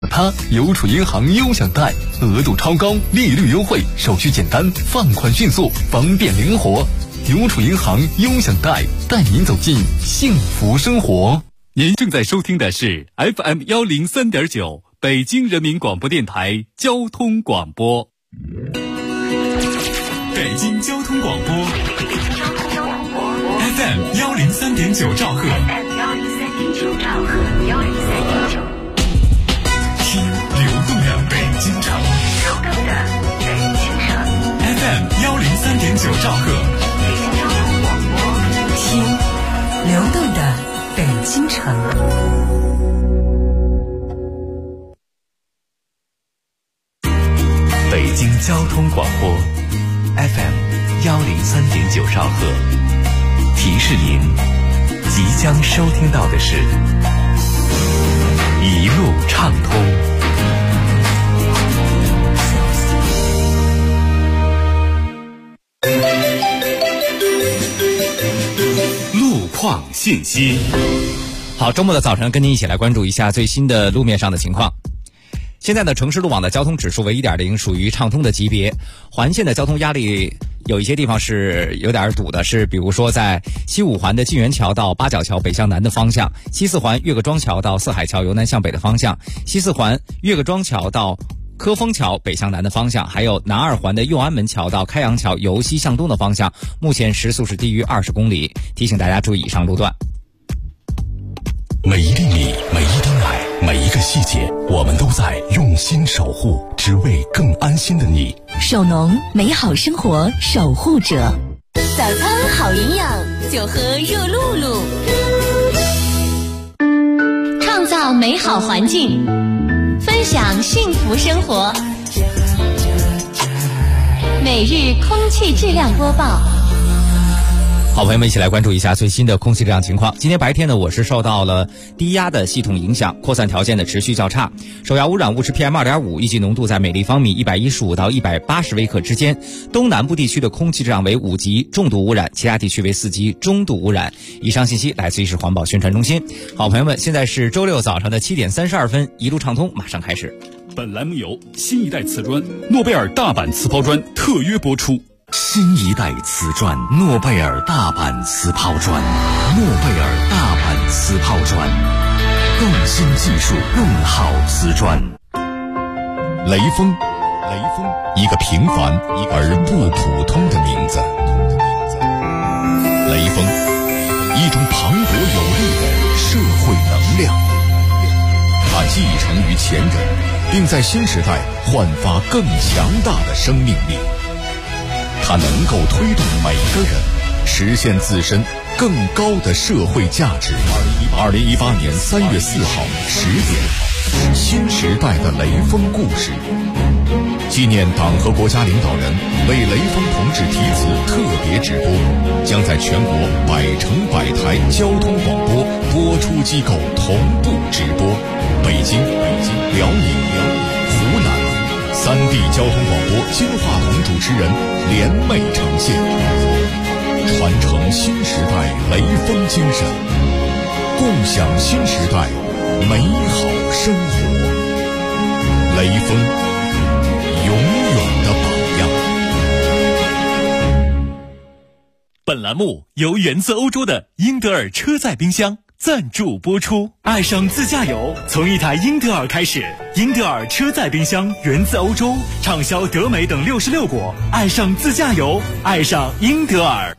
它邮储银行优享贷，额度超高，利率优惠，手续简单，放款迅速，方便灵活。邮储银行优享贷，带您走进幸福生活。 您正在收听的是 FM103.9 北京人民广播电台交通广播。北京交通广播 FM103.9 兆赫，听流动的北京城FM103.9 兆赫， 听流动的北京城。 北京交通广播 FM103.9 兆赫，提示您即将收听到的是一路畅通。 路况信息。 好，周末的早晨跟您一起来关注一下最新的路面上的情况。现在的城市路网的交通指数为 1.0， 属于畅通的级别。环线的交通压力有一些地方是有点堵的，是比如说在西五环的晋源桥到八角桥北向南的方向，西四环岳各庄桥到四海桥由南向北的方向，西四环岳各庄桥到科丰桥北向南的方向，还有南二环的右安门桥到开阳桥由西向东的方向，目前时速是低于20公里，提醒大家注意以上路段。 每一粒米，每一滴奶，每一个细节，我们都在用心守护，只为更安心的你。 手农，美好生活守护者。 早餐好营养，就喝热露露。创造美好环境，分享幸福生活。每日空气质量播报。 好，朋友们，一起来关注一下最新的空气质量情况。今天白天呢，我是受到了低压的系统影响，扩散条件的持续较差。首要污染物是 PM2.5， 预计浓度在每立方米115到180微克之间。东南部地区的空气质量为5级重度污染，其他地区为4级中度污染。以上信息来自于市环保宣传中心。好，朋友们，现在是周六早上的7点32分，一路畅通马上开始。 本栏目由新一代瓷砖诺贝尔大阪瓷抛砖特约播出。 新一代瓷砖，诺贝尔大阪瓷抛砖，诺贝尔大阪瓷抛砖，更新技术，更好瓷砖。雷锋，一个平凡而不普通的名字。雷锋，一种磅礴有力的社会能量。它继承于前人，并在新时代焕发更强大的生命力。它能够推动每个人实现自身更高的社会价值。2018年3月4号10点，新时代的雷锋故事，纪念党和国家领导人为雷锋同志题词特别直播，将在全国100城100台交通广播播出机构同步直播，北京、辽宁、湖南3地交通广播金话筒主持人联袂呈现，传承新时代雷锋精神，共享新时代美好生活。雷锋，永远的榜样。 本栏目由源自欧洲的英德尔车载冰箱赞助播出。爱上自驾游，从一台英德尔开始。英德尔车载冰箱源自欧洲，畅销德美等66国。爱上自驾游，爱上英德尔。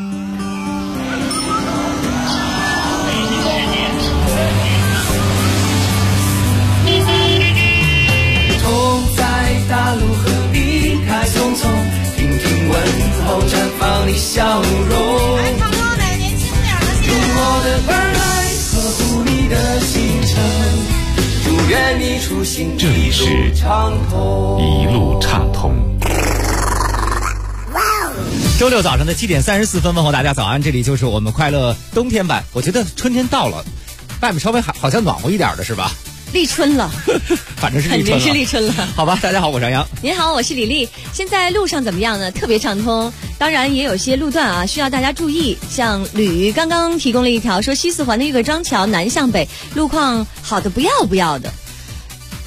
同在大陆和离开匆匆，听听问候，绽放你笑容。用我的耳来呵护你的行程，祝愿你出行这里是一路畅通。 周六早上的7点34分，问候大家早安，这里就是我们快乐冬天版。我觉得春天到了，外面稍微好像暖和一点的是吧？ 立春了， 反正是立春了， 肯定是立春了。 好吧，大家好，我是杨洋。 您好，我是李丽。现在路上怎么样呢？特别畅通，当然也有些路段啊需要大家注意。像吕刚刚提供了一条，说西四环的岳各庄桥南向北路况好的不要的。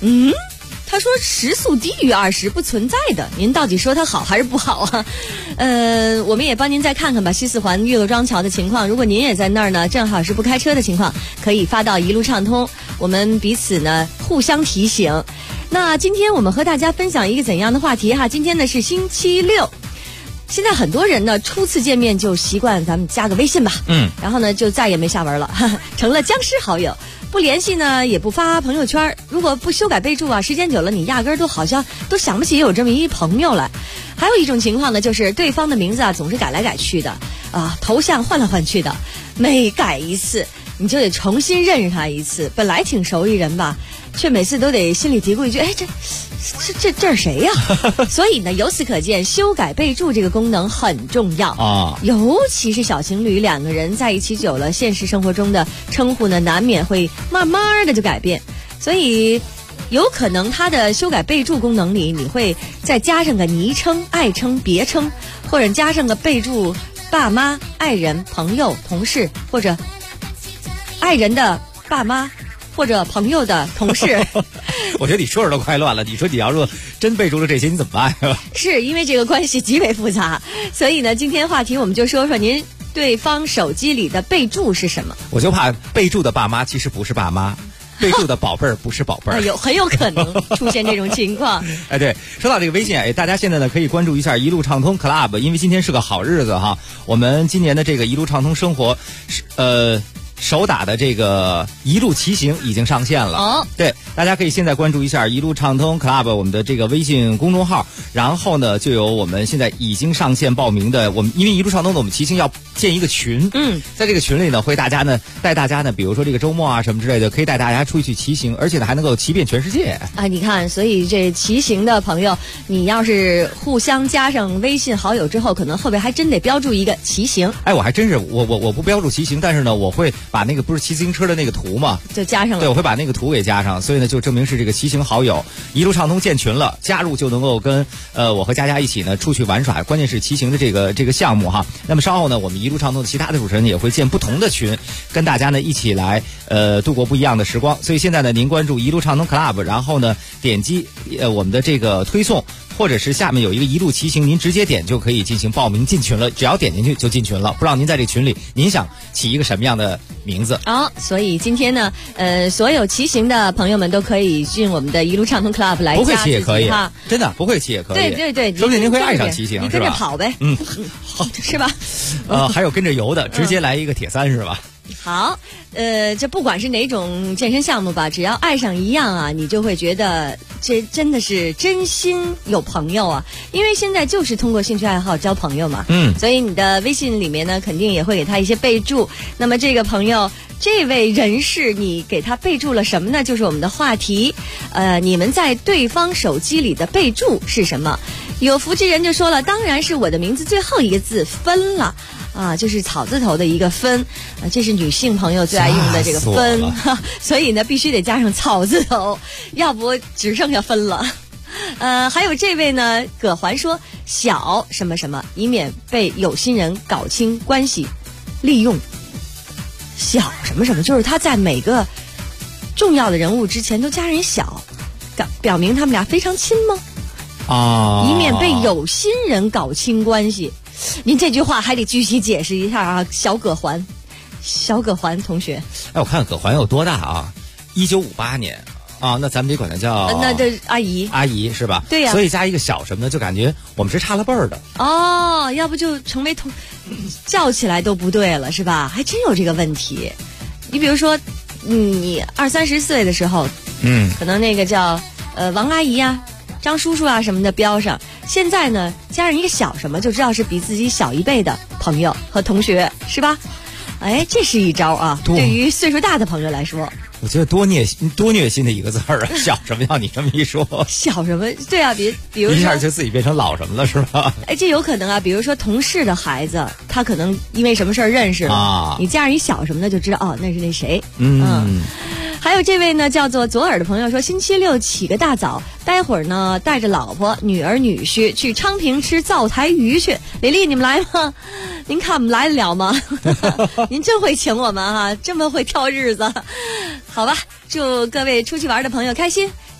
他说时速低于20不存在的，您到底说它好还是不好啊？我们也帮您再看看吧，西四环岳麓庄桥的情况。如果您也在那儿呢，正好是不开车的情况，可以发到一路畅通，我们彼此呢互相提醒。那今天我们和大家分享一个怎样的话题哈？今天呢是星期六。现在很多人呢初次见面就习惯咱们加个微信吧，然后呢就再也没下文了，成了僵尸好友。不联系呢也不发朋友圈，如果不修改备注啊，时间久了你压根儿都好像都想不起有这么一朋友来。还有一种情况呢，就是对方的名字啊总是改来改去的啊，头像换来换去的，每改一次你就得重新认识他一次。本来挺熟一人吧，却每次都得心里嘀咕一句，哎，这是谁呀？所以呢，由此可见，修改备注这个功能很重要啊。尤其是小情侣两个人在一起久了，现实生活中的称呼呢，难免会慢慢的就改变。所以，有可能它的修改备注功能里，你会再加上个昵称、爱称、别称，或者加上个备注爸妈、爱人、朋友、同事，或者爱人的爸妈。或者朋友的同事。 我觉得你说都快乱了。你说你要是真备注了这些，你怎么办呀？ 是因为这个关系极为复杂，所以呢，今天话题我们就说说您对方手机里的备注是什么。 我就怕备注的爸妈其实不是爸妈，备注的宝贝儿不是宝贝儿， 很有可能出现这种情况。 哎，对，说到这个微信，大家现在呢可以关注一下一路畅通 Club， 因为今天是个好日子哈。我们今年的这个一路畅通生活手打的这个一路骑行已经上线了哦，对，大家可以现在关注一下一路畅通 Club 我们的这个微信公众号，然后呢就有我们现在已经上线报名的，我们因为一路畅通的我们骑行要建一个群，在这个群里呢会带大家呢，比如说这个周末啊什么之类的，可以带大家出去骑行，而且呢还能够骑遍全世界啊！你看，所以这骑行的朋友，你要是互相加上微信好友之后，可能后边还真得标注一个骑行。 哎，我还真是我不标注骑行，但是呢我会把那个不是骑自行车的那个图嘛， 就加上了。 对，我会把那个图给加上，所以呢就证明是这个骑行好友。一路畅通建群了，加入就能够跟我和佳佳一起呢出去玩耍，关键是骑行的这个项目哈。那么稍后呢，我们一路畅通的其他的主持人也会建不同的群，跟大家呢一起来度过不一样的时光。所以现在呢，您关注一路畅通 Club， 然后呢点击我们的这个推送，或者是下面有一个一路骑行，您直接点就可以进行报名进群了，只要点进去就进群了。不知道您在这群里您想起一个什么样的名字？ 所以今天呢所有骑行的朋友们都可以进我们的一路畅通 Club 来加自己。 不会骑也可以哈，真的不会骑也可以。 对， 说不定您会爱上骑行， 你跟着跑呗， 好， 是吧？ 还有跟着游的，直接来一个铁三是吧？ 好，这不管是哪种健身项目吧，只要爱上一样啊，你就会觉得这真的是真心有朋友啊。因为现在就是通过兴趣爱好交朋友嘛，所以你的微信里面呢，肯定也会给他一些备注。那么这个朋友，这位人士，你给他备注了什么呢？就是我们的话题，你们在对方手机里的备注是什么？有福之人就说了，当然是我的名字最后一个字分了。就是草字头的一个分，这是女性朋友最爱用的这个分，所以呢必须得加上草字头，要不只剩下分了。还有这位呢，葛环说小什么什么，以免被有心人搞清关系，利用。小什么什么，就是他在每个重要的人物之前都加上小，表明他们俩非常亲吗？以免被有心人搞清关系。您这句话还得具体解释一下啊，小葛环同学。 哎，我看葛环有多大啊？1958年啊，那咱们得管她叫那这阿姨是吧？ 对呀， 所以加一个小什么的，就感觉我们是差了辈儿的。 要不就成为叫起来都不对了，是吧？还真有这个问题。你比如说，你20-30岁的时候，可能那个叫王阿姨啊、张叔叔啊什么的标上。现在呢，加上一个小什么，就知道是比自己小一辈的朋友和同学，是吧？哎，这是一招啊，对于岁数大的朋友来说， 我觉得多虐心的一个字儿啊！小什么要你这么一说， 小什么？对啊，比如说一下就自己变成老什么了，是吧？ 哎，这有可能啊。比如说同事的孩子，他可能因为什么事儿认识了你加上一小什么的，就知道那是那谁。还有这位呢，叫做左耳的朋友说，星期六起个大早，待会儿呢带着老婆、女儿、女婿去昌平吃灶台鱼去。李丽，你们来吗？您看我们来得了吗？您真会请我们这么会挑日子。好吧，祝各位出去玩的朋友开心。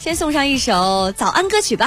先送上一首早安歌曲吧。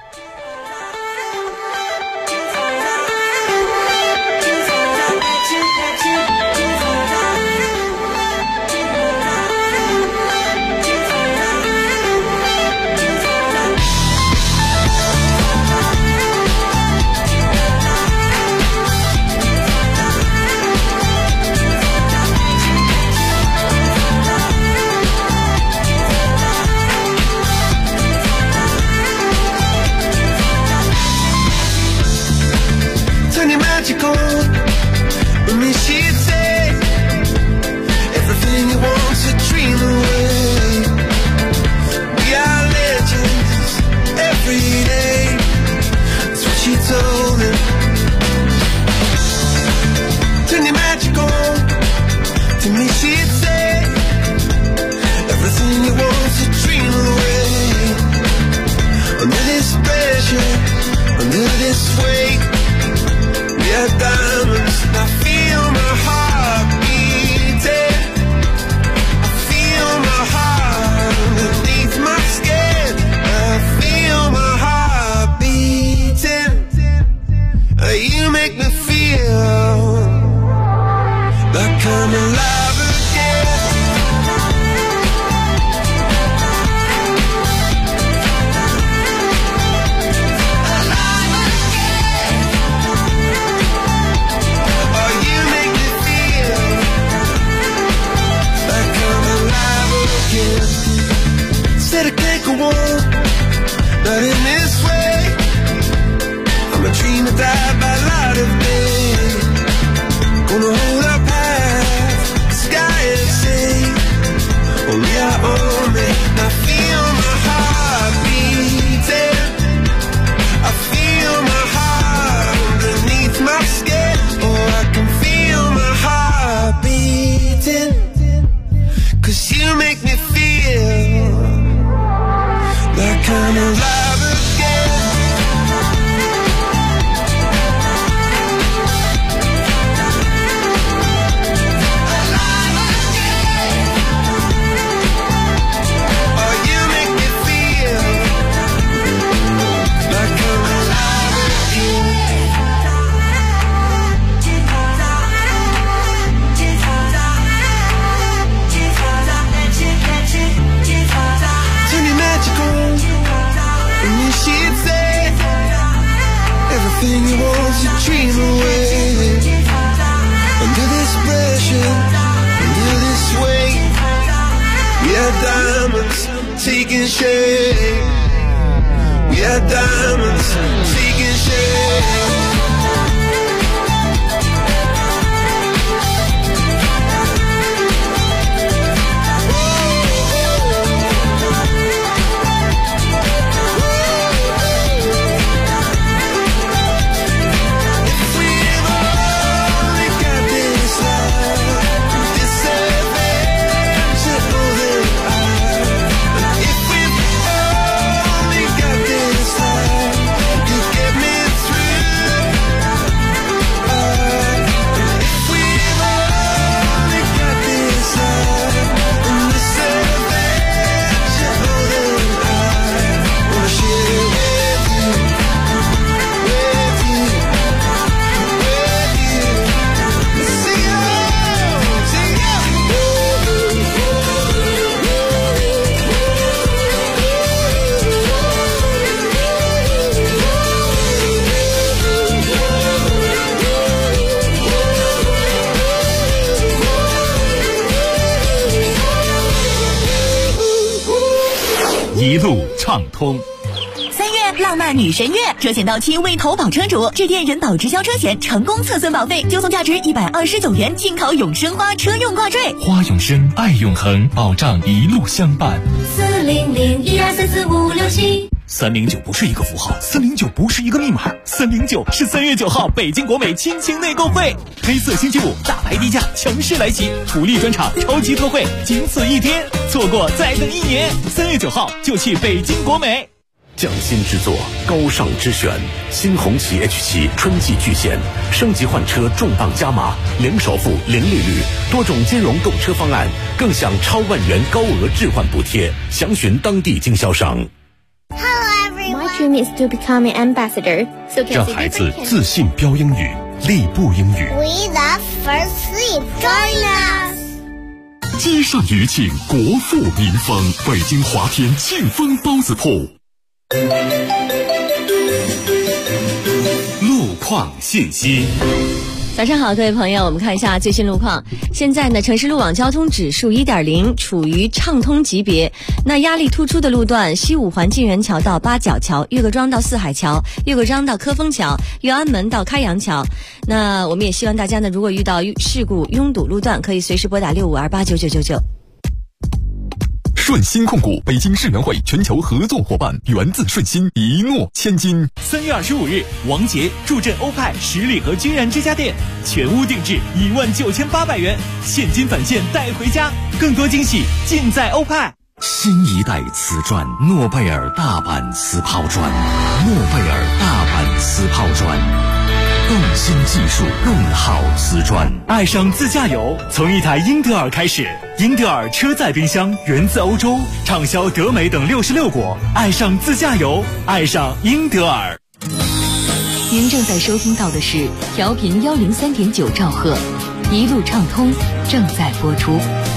taking shape. We are diamonds taking shape. 一路畅通。 3月浪漫女神月，车险到期未投保车主致电人保直销车险成功测算保费，就送价值129元进口永生花车用挂坠。 花永生，爱永恒，保障一路相伴。 40012344567。 309不是一个符号，409不是一个密码，309是3月9号北京国美亲情内购会，黑色星期五大牌低价强势来袭，福利专场超级特惠，仅此一天，错过再等1年。3月9号就去北京国美。 匠心之作，高尚之选。新红旗 H7 春季巨献，升级换车重磅加码，零首付、零利率，多种金融购车方案，更享超万元高额置换补贴。详询当地经销商。 My dream is to become an ambassador. 让孩子自信标英语，立步英语。 We love first sleep. Join us. 积善余庆，国富民丰。北京华天庆丰包子铺。 路况信息。 早上好，各位朋友，我们看一下最新路况。现在呢，城市路网交通指数 1.0 处于畅通级别。那压力突出的路段，西五环晋源桥到八角桥，岳各庄到四海桥，岳各庄到科丰桥，岳安门到开阳桥。那我们也希望大家呢，如果遇到事故拥堵路段，可以随时拨打65289999。 顺鑫控股，北京世园会全球合作伙伴，源自顺鑫，一诺千金。 3月25日，王杰助阵欧派十里河君然之家店，全屋定制19800元，现金返现带回家，更多惊喜尽在欧派。 新一代瓷砖，诺贝尔大阪瓷抛砖，诺贝尔大阪瓷抛砖。更新技术，更好瓷砖。 爱上自驾游，从一台英德尔开始。英德尔车载冰箱源自欧洲，畅销德美等66国。爱上自驾游，爱上英德尔。 您正在收听到的是调频103.9兆赫，一路畅通正在播出。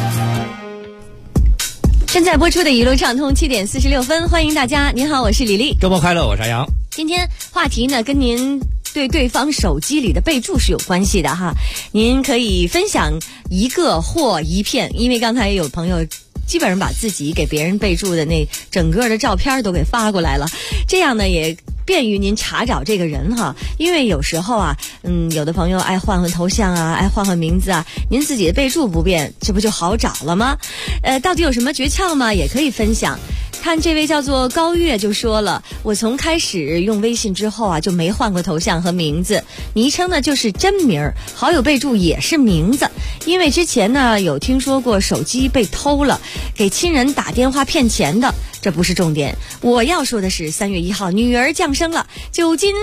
正在播出的一路畅通7点46分，欢迎大家。您好，我是李丽。 周末快乐，我是阿阳。 今天话题呢，跟您对对方手机里的备注是有关系的哈。您可以分享一个或一片，因为刚才有朋友基本上把自己给别人备注的那整个的照片都给发过来了，这样呢也便于您查找这个人哈。因为有时候啊，有的朋友爱换换头像啊，爱换换名字啊，您自己的备注不变，这不就好找了吗？到底有什么诀窍吗？也可以分享。看这位叫做高月就说了，我从开始用微信之后啊，就没换过头像和名字，昵称呢就是真名，好友备注也是名字。因为之前呢有听说过手机被偷了，给亲人打电话骗钱的，这不是重点。我要说的是3月1号女儿降生了，6斤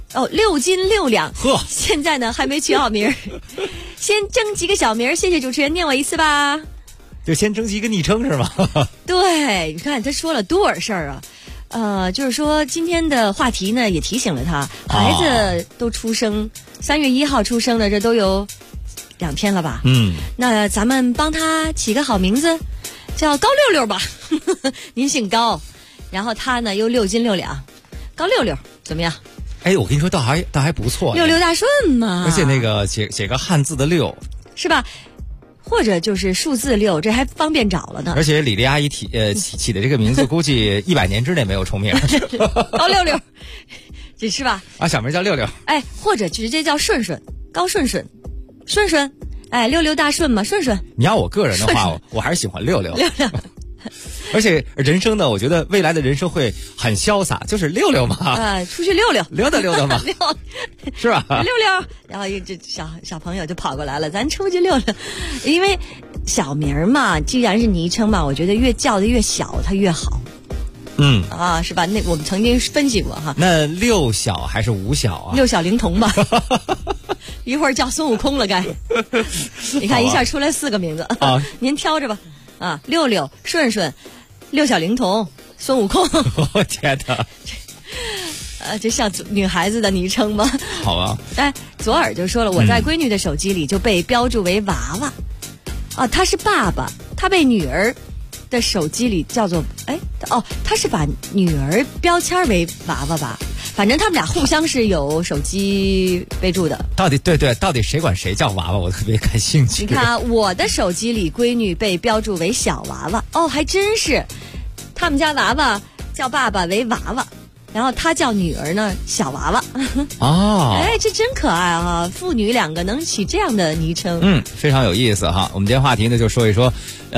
6两， 呵， 现在呢还没取好名，先征集个小名，谢谢主持人念我一次吧。 就先征集一个昵称是吗？ 对，你看他说了多少事儿啊，就是说今天的话题呢也提醒了他，孩子都出生，3月1号出生的，这都有2天了吧？那咱们帮他起个好名字，叫高六六吧。您姓高，然后他呢又6斤6两，高六六怎么样？ 哎，我跟你说，倒还不错， 六六大顺嘛。 而且那个写个汉字的6， 是吧？或者就是数字6，这还方便找了呢。 而且李丽阿姨起的这个名字，估计100年之内没有重名。 高六六，这是吧？ 啊，小名叫六六。 哎，或者直接叫顺顺，高顺顺，顺顺，哎，六六大顺嘛，顺顺。 你要我个人的话，我还是喜欢六六。六六。而且人生呢，我觉得未来的人生会很潇洒，就是溜溜嘛， 出去溜溜， 溜达嘛，是吧？ 溜溜，然后这小朋友就跑过来了，咱出去溜溜。因为小名嘛，既然是昵称嘛，我觉得越叫的越小，它越好。是吧？那我们曾经分析过哈。 那6小还是5小啊 ？6小龄童吧。一会儿叫孙悟空了该。你看一下出来4个名字啊，您挑着吧。啊，六六、顺顺、6小龄童、孙悟空。 我天哪！ 这像女孩子的昵称吗？ 好啊。 哎，左耳就说了，我在闺女的手机里就被标注为娃娃。他是爸爸，他被女儿的手机里叫做他是把女儿标签为娃娃吧？反正他们俩互相是有手机备注的。 到底谁管谁叫娃娃？我特别感兴趣。 你看我的手机里闺女被标注为小娃娃，还真是，他们家娃娃叫爸爸为娃娃。 然后他叫女儿呢小娃娃。 哦， 哎，这真可爱啊！父女两个能起这样的昵称， 非常有意思哈。我们今天话题呢就说一说，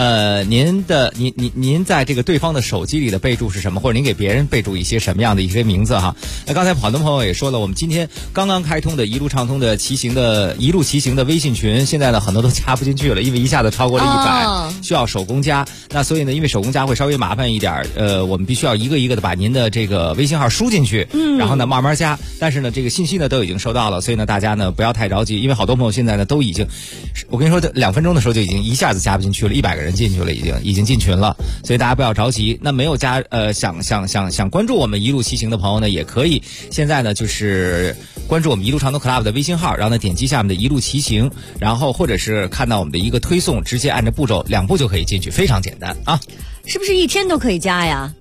您在这个对方的手机里的备注是什么，或者您给别人备注一些什么样的一些名字哈？那刚才很多朋友也说了，我们今天刚刚开通的一路畅通的一路骑行的微信群，现在呢很多都加不进去了，因为一下子超过了100，需要手工加。那所以呢，因为手工加会稍微麻烦一点，我们必须要一个一个的把您的这个微信号输进去，然后呢慢慢加。但是呢，这个信息呢都已经收到了，所以呢大家呢不要太着急，因为好多朋友现在呢都已经，我跟你说2分钟的时候就已经一下子加不进去了，100个人进去了，已经进群了，所以大家不要着急。那没有加想关注我们一路骑行的朋友呢，也可以现在呢就是关注我们一路畅通 Club 的微信号，然后呢点击下面的一路骑行，然后或者是看到我们的一个推送，直接按着步骤2步就可以进去，非常简单啊。 是不是一天都可以加呀？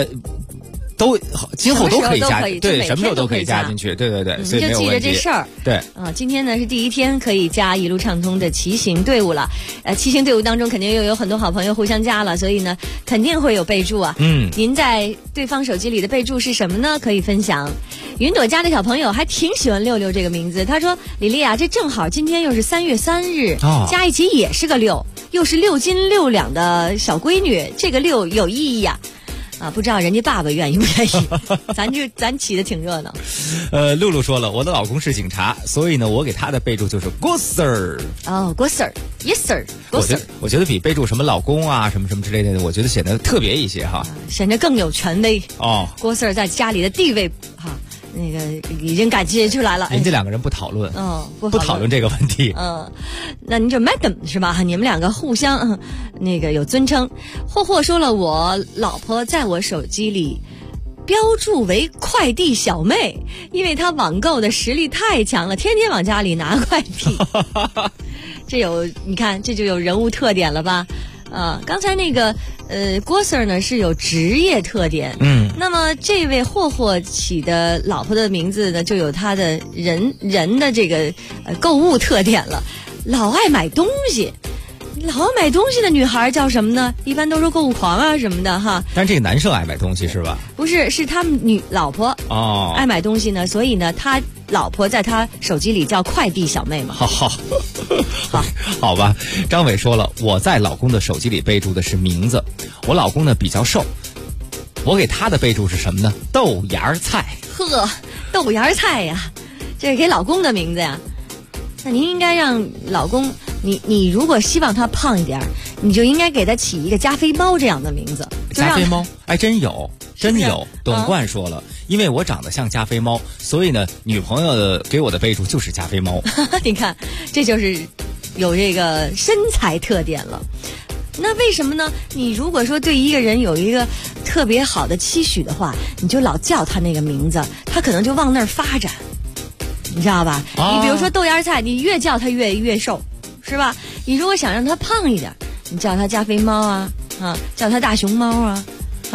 今后都可以加，对， 什么时候都可以加进去，对，所以没有问题。 就记着这事儿。 对今天呢是第一天可以加一路畅通的骑行队伍了。骑行队伍当中肯定又有很多好朋友互相加了，所以呢肯定会有备注啊。您在对方手机里的备注是什么呢？可以分享。云朵家的小朋友还挺喜欢六六这个名字，他说：“李丽啊，这正好今天又是3月3日，加一起也是个6，又是6斤6两的小闺女，这个6有意义呀。”不知道人家爸爸愿意不愿意，咱起的挺热闹。 露露说了，我的老公是警察，所以呢，我给他的备注就是郭 Sir。 郭 Sir，Yes Sir， 郭 Sir。 我觉得比备注什么老公啊什么什么之类的，我觉得显得特别一些哈， 显得更有权威。郭 Sir 在家里的地位哈。那个已经感觉出来了， 人家2个人不讨论，不讨论这个问题。 那您就 Madam 是吧？你们2个互相那个有尊称。霍说了，我老婆在我手机里标注为快递小妹，因为她网购的实力太强了，天天往家里拿快递。你看这就有人物特点了吧？刚才那个郭 Sir 呢是有职业特点，那么这位霍起的老婆的名字呢就有他的人的这个购物特点了，老爱买东西的女孩叫什么呢？一般都说购物狂啊什么的哈。 但这个男生爱买东西是吧？ 不是，是他们老婆爱买东西呢，所以呢他老婆在他手机里叫快递小妹嘛。 好吧。张伟说了，我在老公的手机里备注的是名字，我老公呢比较瘦，我给他的备注是什么呢？豆芽菜。豆芽菜呀，这是给老公的名字呀。那您应该让老公，你如果希望他胖一点，你就应该给他起一个加菲猫这样的名字。 加菲猫，真有。董冠说了，因为我长得像加菲猫，所以呢，女朋友给我的备注就是加菲猫。 你看，这就是有这个身材特点了。那为什么呢？你如果说对一个人有一个特别好的期许的话，你就老叫他那个名字，他可能就往那儿发展，你知道吧？你比如说豆芽菜，你越叫他越瘦，是吧？你如果想让他胖一点，你叫他加菲猫啊，叫他大熊猫啊，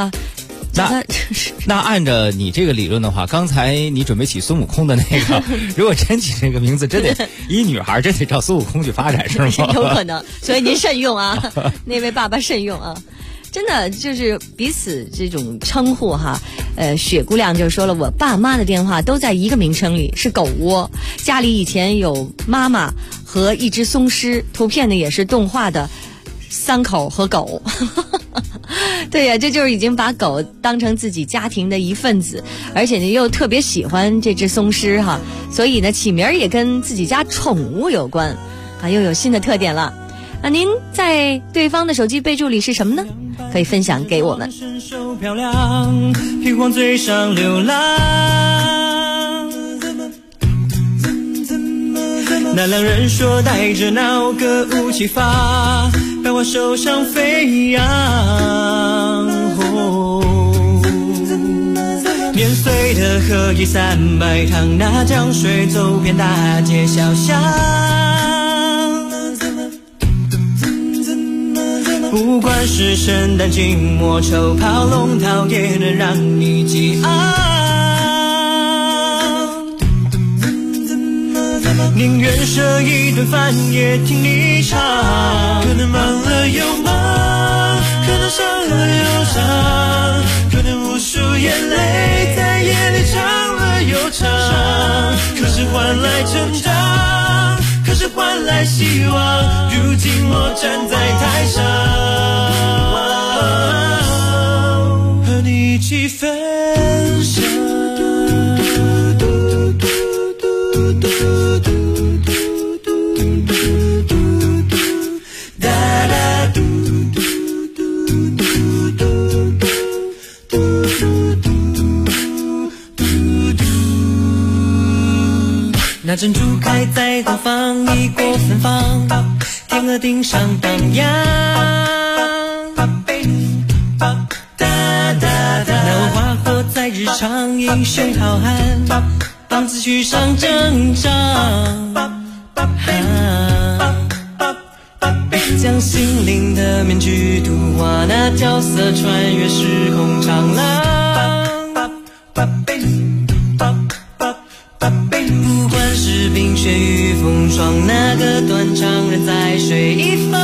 那按照你这个理论的话，刚才你准备起孙悟空的那个，如果真起这个名字，真得一女孩真得照孙悟空去发展，是吗？ 有可能，所以您慎用啊，那位爸爸慎用啊。真的就是彼此这种称呼哈，雪姑娘就说了，我爸妈的电话都在一个名称里，是狗窝。家里以前有妈妈和一只松狮，图片呢也是动画的3口和狗。对呀，这就是已经把狗当成自己家庭的一份子，而且呢又特别喜欢这只松狮哈，所以呢起名也跟自己家宠物有关啊，又有新的特点了。那您在对方的手机备注里是什么呢？可以分享给我们。 身手漂亮，平黄嘴上流浪，那两人说带着那歌舞齐发，在我手上飞扬。年岁的河一300趟，那江水走遍大街小巷。不管是圣诞节末抽炮龙套，也能让你激昂。宁愿舍一顿饭也听你唱，可能忙了又忙，可能伤了又伤，可能无数眼泪再也悠长，可是换来成长，可是换来希望。如今我站在台上，和你一起分享。那珍珠开在东方，一过芬芳，天鹅顶上荡漾。那文化活在日常，英雄好汉，当自序上征战。将心灵的面具涂画，那角色穿越时空长廊。不管是冰雪与风霜，那个断肠人在水一方。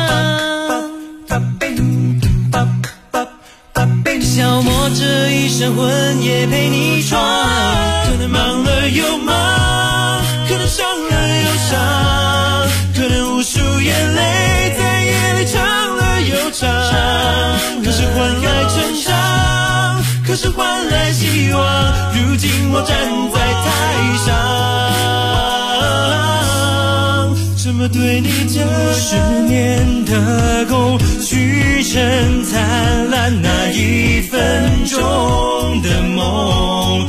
消磨这一身魂，也陪你闯。可能忙了又忙，可能伤了又伤，可能无数眼泪在夜里长了又长。可是换来成长，可是换来希望。如今我站在台上，怎么对你这10年的共去成灿烂那1分钟的梦。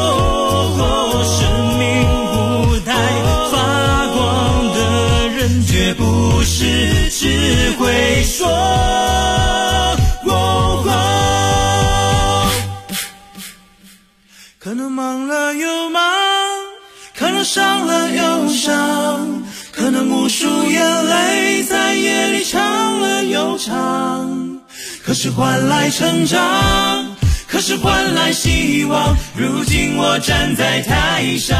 生命舞台发光的人绝不是只会说。可能忙了又忙，可能伤了又伤，可能无数眼泪在夜里长了又长。可是换来成长，可是换来希望。如今我站在台上，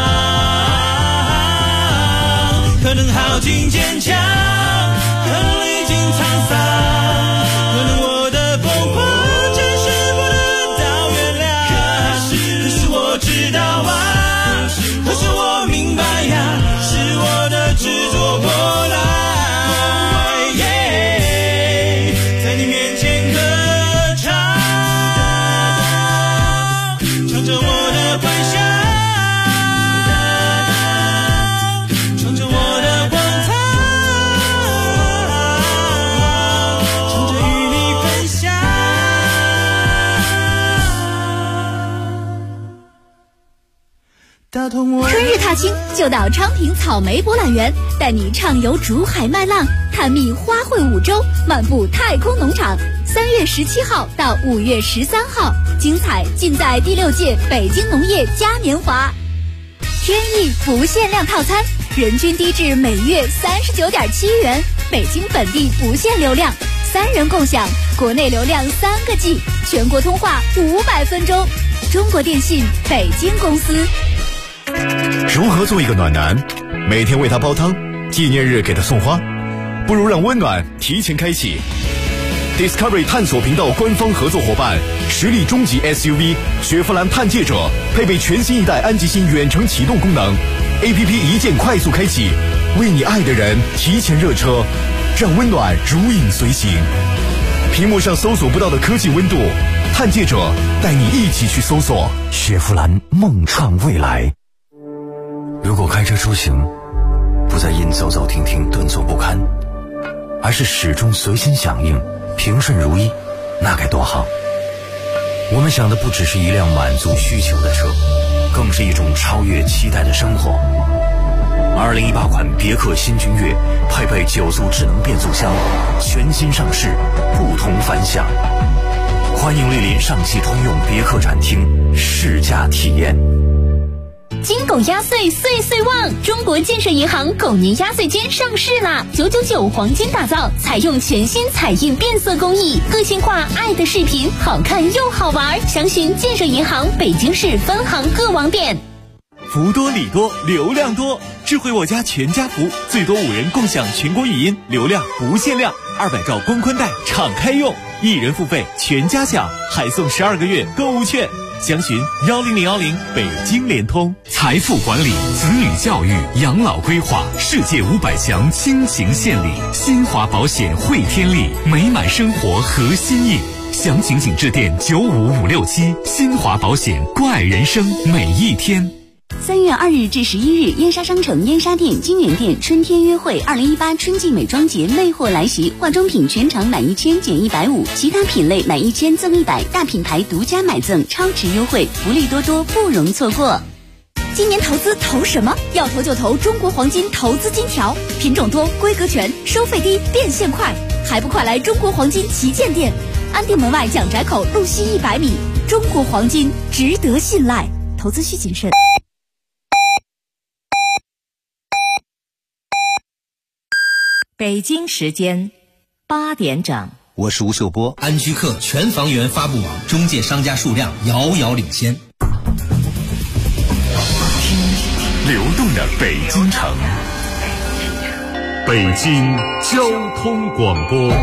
可能耗尽坚强，可能历经沧桑，可能我的疯狂只是不得到原谅。可是我知道啊，可是我明白呀，是我的执着过来，在你面前歌唱，唱着我的幻想，唱着我的光彩，唱着与你分享。打通我春日踏青就到昌平草莓博览园，带你畅游竹海麦浪，探秘花卉五洲，漫步太空农场。3月17号到5月13号，精彩尽在第6届北京农业嘉年华。天翼不限量套餐，人均低至每月39.7元，北京本地不限流量，3人共享，国内流量3个 G， 全国通话500分钟。中国电信北京公司。 如何做一个暖男？每天为他煲汤，纪念日给他送花，不如让温暖提前开启。Discovery 探索频道官方合作伙伴，实力中级 SUV 雪佛兰探界者，配备全新一代安吉星远程启动功能 ，APP 一键快速开启，为你爱的人提前热车，让温暖如影随形。屏幕上搜索不到的科技温度，探界者带你一起去搜索。 雪佛兰梦创未来。如果开车出行，不再因走走停停顿挫不堪，而是始终随心响应，平顺如意，那该多好。我们想的不只是一辆满足需求的车，更是一种超越期待的生活。2018款别克新君越配备9速智能变速箱，全新上市，不同凡响。欢迎莅临上汽通用别克展厅试驾体验。 金狗压岁岁岁旺！中国建设银行狗年压岁金上市啦！999黄金打造，采用全新彩印变色工艺，个性化爱的视频，好看又好玩。详询建设银行北京市分行各网点。 福多礼多，流量多，智慧我家全家福，最多5人共享全国语音，流量不限量。 200兆光宽带敞开用，1人付费全家享，还送12个月购物券。详询10010北京联通。 财富管理、子女教育、养老规划，世界500强倾情献礼，新华保险汇天利，美满生活核心印。详情请致电95567，新华保险，关爱人生每一天。 3月2日至11日，燕莎商城燕莎店、金源店春天约会2018春季美妆节魅惑来袭，化妆品全场满1000减150，其他品类满1000赠100，大品牌独家买赠，超值优惠，福利多多，不容错过。 今年投资投什么？要投就投中国黄金投资金条，品种多，规格全，收费低，变现快，还不快来中国黄金旗舰店，安定门外蒋宅口路西100米，中国黄金值得信赖，投资需谨慎。 北京时间8点整， 我是吴秀波。 安居客全房源发布网中介商家数量遥遥领先。 流动的北京城，北京交通广播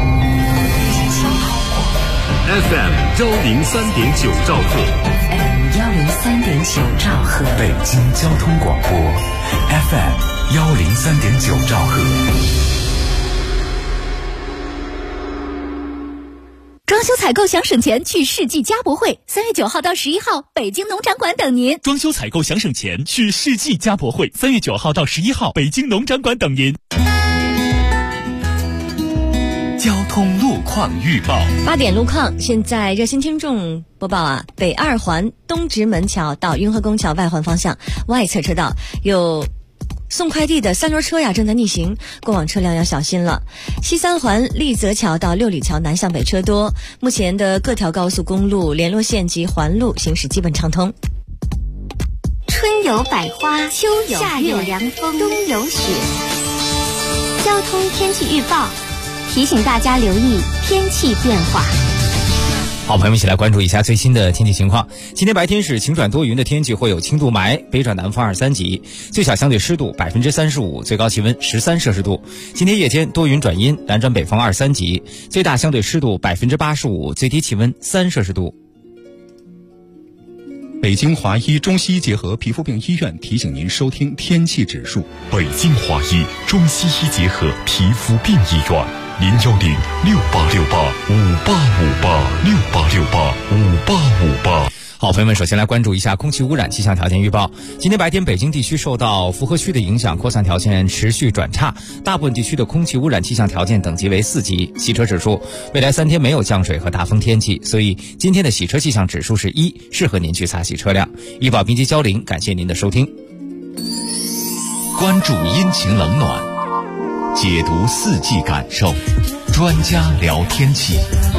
FM 103.9兆赫， 103.9兆赫， 北京交通广播 FM 103.9兆赫。 装修采购想省钱，去世纪家博会，3月9号到11号，北京农展馆等您。 装修采购想省钱，去世纪家博会，3月9号到11号，北京农展馆等您。 交通路况预报 ，8点路况，现在热心听众播报啊，北2环东直门桥到雍和宫桥外环方向外侧车道有送快递的3轮车呀正在逆行，过往车辆要小心了。西3环立泽桥到六里桥南向北车多，目前的各条高速公路、联络线及环路行驶基本畅通。 春有百花，秋有夏有凉风，冬有雪。交通天气预报提醒大家留意天气变化。 好，朋友们一起来关注一下最新的天气情况。今天白天是晴转多云的天气，会有轻度霾，北转南风2、3级，最小相对湿度35%，最高气温13摄氏度。今天夜间多云转阴，南转北风2、3级，最大相对湿度85%，最低气温3摄氏度。 北京华医中西医结合皮肤病医院提醒您收听天气指数。 北京华医中西医结合皮肤病医院，0106868585858，68685858。 好，朋友们，首先来关注一下空气污染气象条件预报。今天白天，北京地区受到符合区的影响，扩散条件持续转差，大部分地区的空气污染气象条件等级为4级。洗车指数，未来3天没有降水和大风天气，所以今天的洗车气象指数是1，适合您去擦洗车辆。医保并机交零，感谢您的收听。 关注阴晴冷暖，解读4季感受，专家聊天气。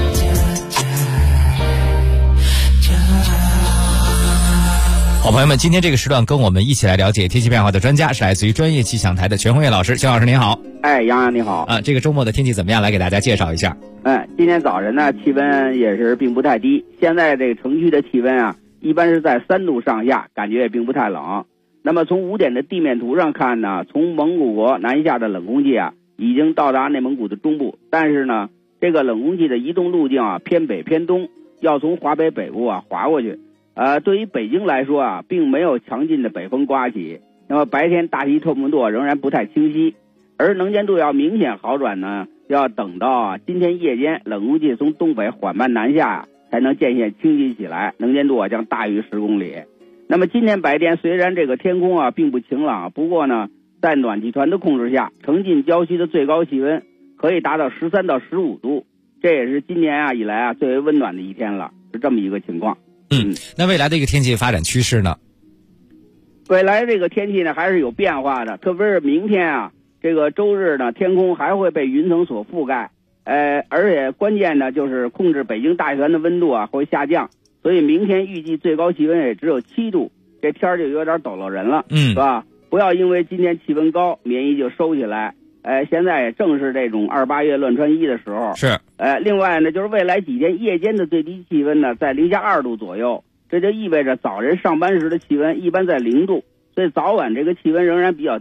好，朋友们，今天这个时段跟我们一起来了解天气变化的专家是来自于专业气象台的全红叶老师。全老师您好。 杨洋你好。 这个周末的天气怎么样？来给大家介绍一下。 今天早晨呢，气温也是并不太低。现在这个城区的气温啊，一般是在3度上下，感觉也并不太冷。那么从5点的地面图上看呢，从蒙古国南下的冷空气啊，已经到达内蒙古的中部，但是呢，这个冷空气的移动路径啊，偏北偏东，要从华北北部啊划过去。对于北京来说啊，并没有强劲的北风刮起，那么白天大气透明度仍然不太清晰，而能见度要明显好转呢，要等到今天夜间冷空气从东北缓慢南下才能渐渐清晰起来，能见度将大于10公里。那么今天白天虽然这个天空并不晴朗，不过呢，在暖气团的控制下，城近郊区的最高气温可以达到13到15度，这也是今年以来最为温暖的一天了，是这么一个情况。 那未来的一个天气发展趋势呢？ 未来这个天气呢还是有变化的，特别是明天这个周日呢，天空还会被云层所覆盖，而且关键呢就是控制北京大气团的温度会下降，所以明天预计最高气温也只有7度，这天就有点抖搂人了，是吧？不要因为今天气温高，免疫就收起来。现在也正是这种28月乱穿衣的时候。 是。 另外呢，就是未来几天夜间的最低气温呢，在零下2度左右，这就意味着早晨上班时的气温一般在0度，所以早晚这个气温仍然比较低。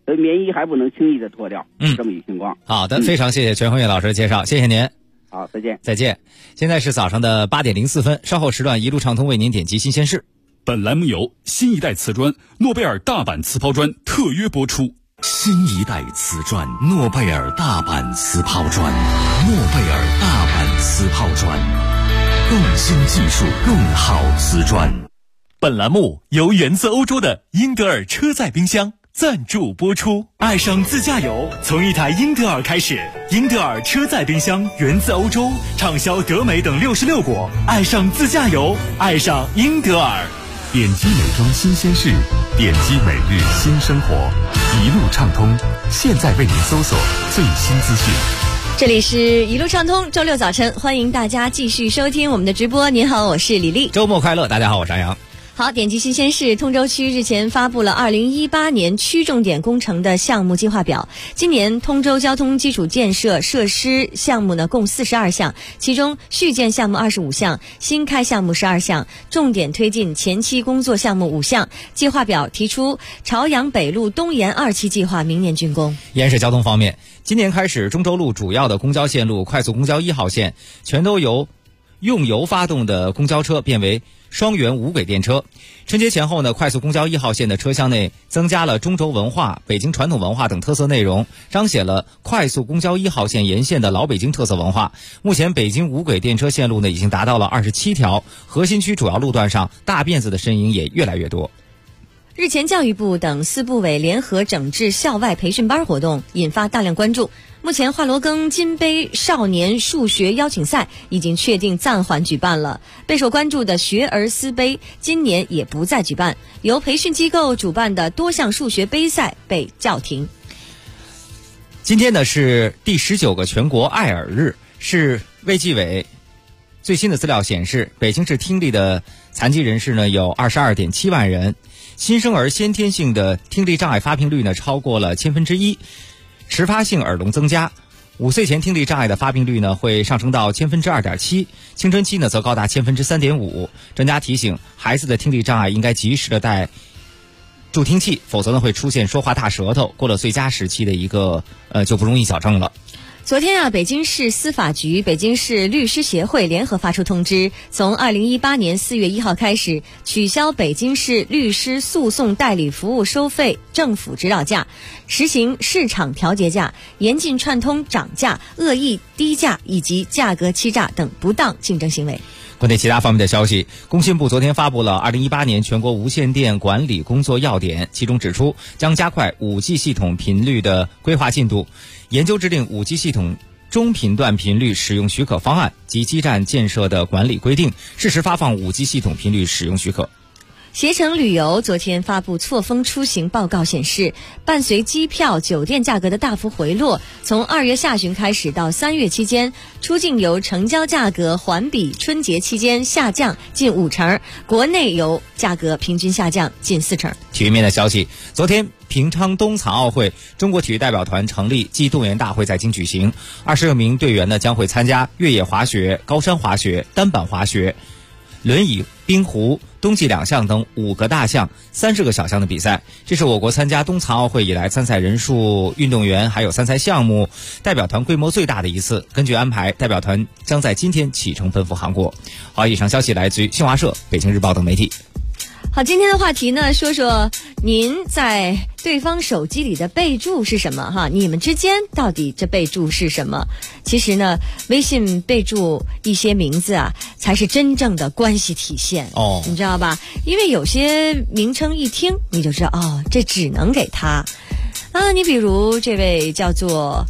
所以棉衣还不能轻易的脱掉，这么一情况。 好的，非常谢谢全红月老师的介绍，谢谢您。 好，再见。 再见。现在是早上的8点04分，稍后时段一路畅通为您点击新鲜事。 本栏目由新一代瓷砖诺贝尔大阪瓷抛砖特约播出。 新一代瓷砖诺贝尔大阪瓷抛砖，诺贝尔大阪瓷抛砖，更新技术，更好瓷砖。 本栏目由源自欧洲的英德尔车载冰箱赞助播出。爱上自驾游，从一台英德尔开始。英德尔车载冰箱源自欧洲，畅销德美等66国。爱上自驾游，爱上英德尔。 点击美妆新鲜事，点击每日新生活，一路畅通。现在为您搜索最新资讯。 这里是一路畅通，周六早晨，欢迎大家继续收听我们的直播。您好，我是李丽。 周末快乐，大家好，我是杨洋。 好，点击新鲜事，通州区日前发布了2018年区重点工程的项目计划表。今年通州交通基础建设设施项目呢共42项，其中续建项目25项，新开项目12项，重点推进前期工作项目5项。计划表提出，朝阳北路东延2期计划明年竣工。 沿市交通方面，今年开始，中州路主要的公交线路、快速公交1号线全都由用油发动的公交车变为双元无轨电车。春节前后呢，快速公交1号线的车厢内增加了中轴文化、北京传统文化等特色内容，彰显了快速公交1号线沿线的老北京特色文化。目前北京无轨电车线路呢已经达到了27条，核心区主要路段上大辫子的身影也越来越多。 日前教育部等4部委联合整治校外培训班活动，引发大量关注。目前华罗庚金杯少年数学邀请赛已经确定暂缓举办了，备受关注的学而思杯今年也不再举办，由培训机构主办的多项数学杯赛被叫停。 今天呢是第19个全国爱耳日，是卫计委最新的资料显示，北京市听力的残疾人士呢有22.7万人，新生儿先天性的听力障碍发病率呢超过了1/1000%，迟发性耳聋增加。5岁前听力障碍的发病率呢会上升到2.7%，青春期呢则高达3.5%。专家提醒，孩子的听力障碍应该及时的戴助听器，否则呢会出现说话大舌头，过了最佳时期的一个就不容易矫正了。 昨天啊，北京市司法局、北京市律师协会联合发出通知，从2018年4月1号开始，取消北京市律师诉讼代理服务收费政府指导价，实行市场调节价，严禁串通涨价、恶意低价以及价格欺诈等不当竞争行为。 国内其他方面的消息，工信部昨天发布了2018年全国无线电管理工作要点，其中指出，将加快 5G 系统频率的规划进度，研究制定 5G 系统中频段频率使用许可方案及基站建设的管理规定，适时发放 5G 系统频率使用许可。 携程旅游昨天发布错峰出行报告显示，伴随机票、酒店价格的大幅回落，从2月下旬开始到3月期间，出境游成交价格环比春节期间下降近50%，国内游价格平均下降近40%。 体育面的消息，昨天平昌冬残奥会中国体育代表团成立暨动员大会在京举行，26名队员呢将会参加越野滑雪、高山滑雪、单板滑雪、轮椅、冰壶、冬季2项等5个大项、30个小项的比赛。这是我国参加冬残奥会以来参赛人数、运动员还有参赛项目、代表团规模最大的一次。根据安排，代表团将在今天启程奔赴韩国。好，以上消息来自于新华社、北京日报等媒体。 好，今天的话题呢，说说您在对方手机里的备注是什么哈？你们之间到底这备注是什么？其实呢，微信备注一些名字啊，才是真正的关系体现哦，你知道吧？因为有些名称一听你就知道哦，这只能给他啊。你比如这位叫做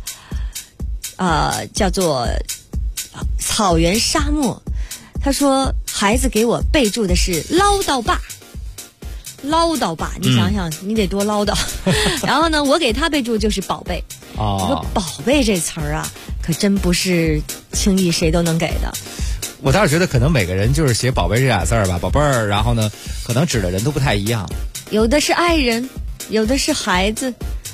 草原沙漠，他说孩子给我备注的是唠叨爸。唠叨吧，你想想，你得多唠叨。然后呢，我给他备注就是宝贝。我说宝贝这词儿啊，可真不是轻易谁都能给的。 我倒是觉得可能每个人就是写宝贝这俩字儿吧，宝贝儿，然后呢，可能指的人都不太一样。 有的是爱人，有的是孩子，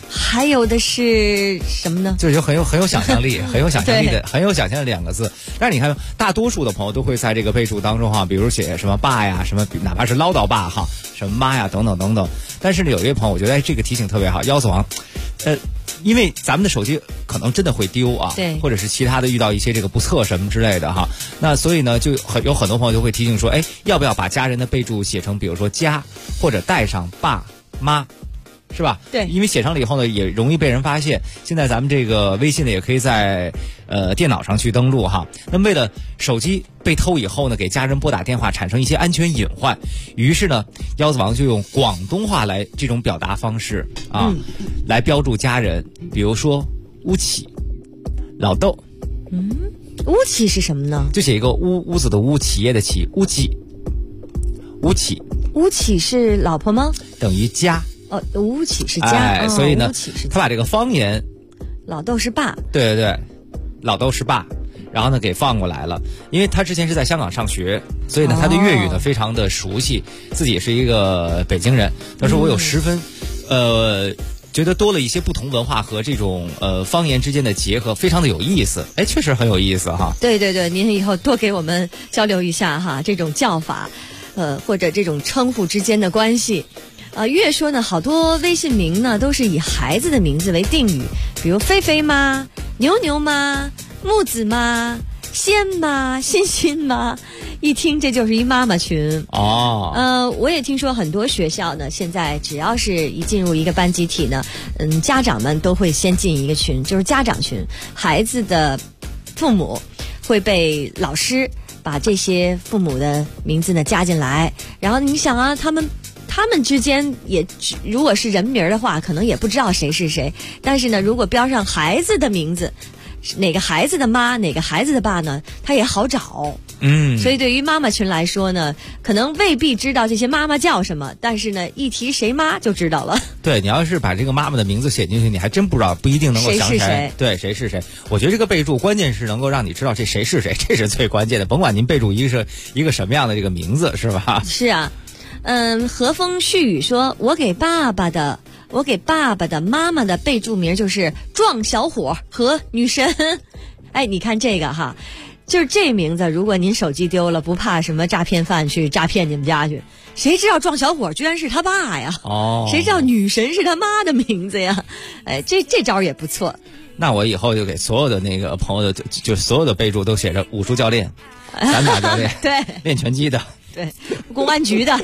还有的是什么呢？ 就是很有想象力，很有想象力的，很有想象的2个字。但是你看，大多数的朋友都会在这个备注当中哈，比如写什么爸呀，什么哪怕是唠叨爸哈，什么妈呀，等等等等。但是呢，有一位朋友，我觉得这个提醒特别好，腰子王，因为咱们的手机可能真的会丢啊， 对， 或者是其他的遇到一些这个不测什么之类的哈，那所以呢，就有很多朋友就会提醒说，哎，要不要把家人的备注写成，比如说家，或者带上爸妈。是吧？ 对， 因为写上了以后呢，也容易被人发现。现在咱们这个微信呢，也可以在电脑上去登录哈。那么为了手机被偷以后呢，给家人拨打电话产生一些安全隐患，于是呢，腰子王就用广东话来这种表达方式啊，来标注家人，比如说乌起、老豆。 乌起是什么呢？ 就写一个屋子的屋，企业的企，乌起。乌起。 乌起是老婆吗？ 等于家。 乌起是家， 所以呢，他把这个方言， 老豆是爸， 对对对，老豆是爸，然后呢给放过来了，因为他之前是在香港上学，所以呢他对粤语呢非常的熟悉，自己也是一个北京人，他说我有10分，觉得多了一些不同文化和这种方言之间的结合，非常的有意思，哎，确实很有意思哈。 对对对，您以后多给我们交流一下哈，这种叫法，或者这种称呼之间的关系。越说呢，好多微信名呢都是以孩子的名字为定语，比如菲菲妈、牛牛妈、木子妈、仙妈、欣欣妈，一听这就是一妈妈群哦。 我也听说很多学校呢，现在只要是一进入一个班集体呢，家长们都会先进一个群，就是家长群，孩子的父母会被老师把这些父母的名字呢加进来，然后你想啊，他们之间也如果是人名的话，可能也不知道谁是谁，但是呢，如果标上孩子的名字，哪个孩子的妈，哪个孩子的爸呢，他也好找。所以对于妈妈群来说呢，可能未必知道这些妈妈叫什么，但是呢，一提谁妈就知道了。 对，你要是把这个妈妈的名字写进去，你还真不知道，不一定能够想起来。谁是谁？对，谁是谁？我觉得这个备注关键是能够让你知道这谁是谁，这是最关键的。甭管您备注一个什么样的这个名字，是吧？ 是啊。和风絮语说，我给爸爸的妈妈的备注名就是壮小伙和女神。哎，你看这个哈，就是这名字，如果您手机丢了，不怕什么诈骗犯去诈骗你们家去？谁知道壮小伙居然是他爸呀？谁知道女神是他妈的名字呀？哎，这招也不错。 那我以后就给所有的那个朋友的就所有的备注都写着武术教练、散打教练， 对， 练拳击的。 对，公安局的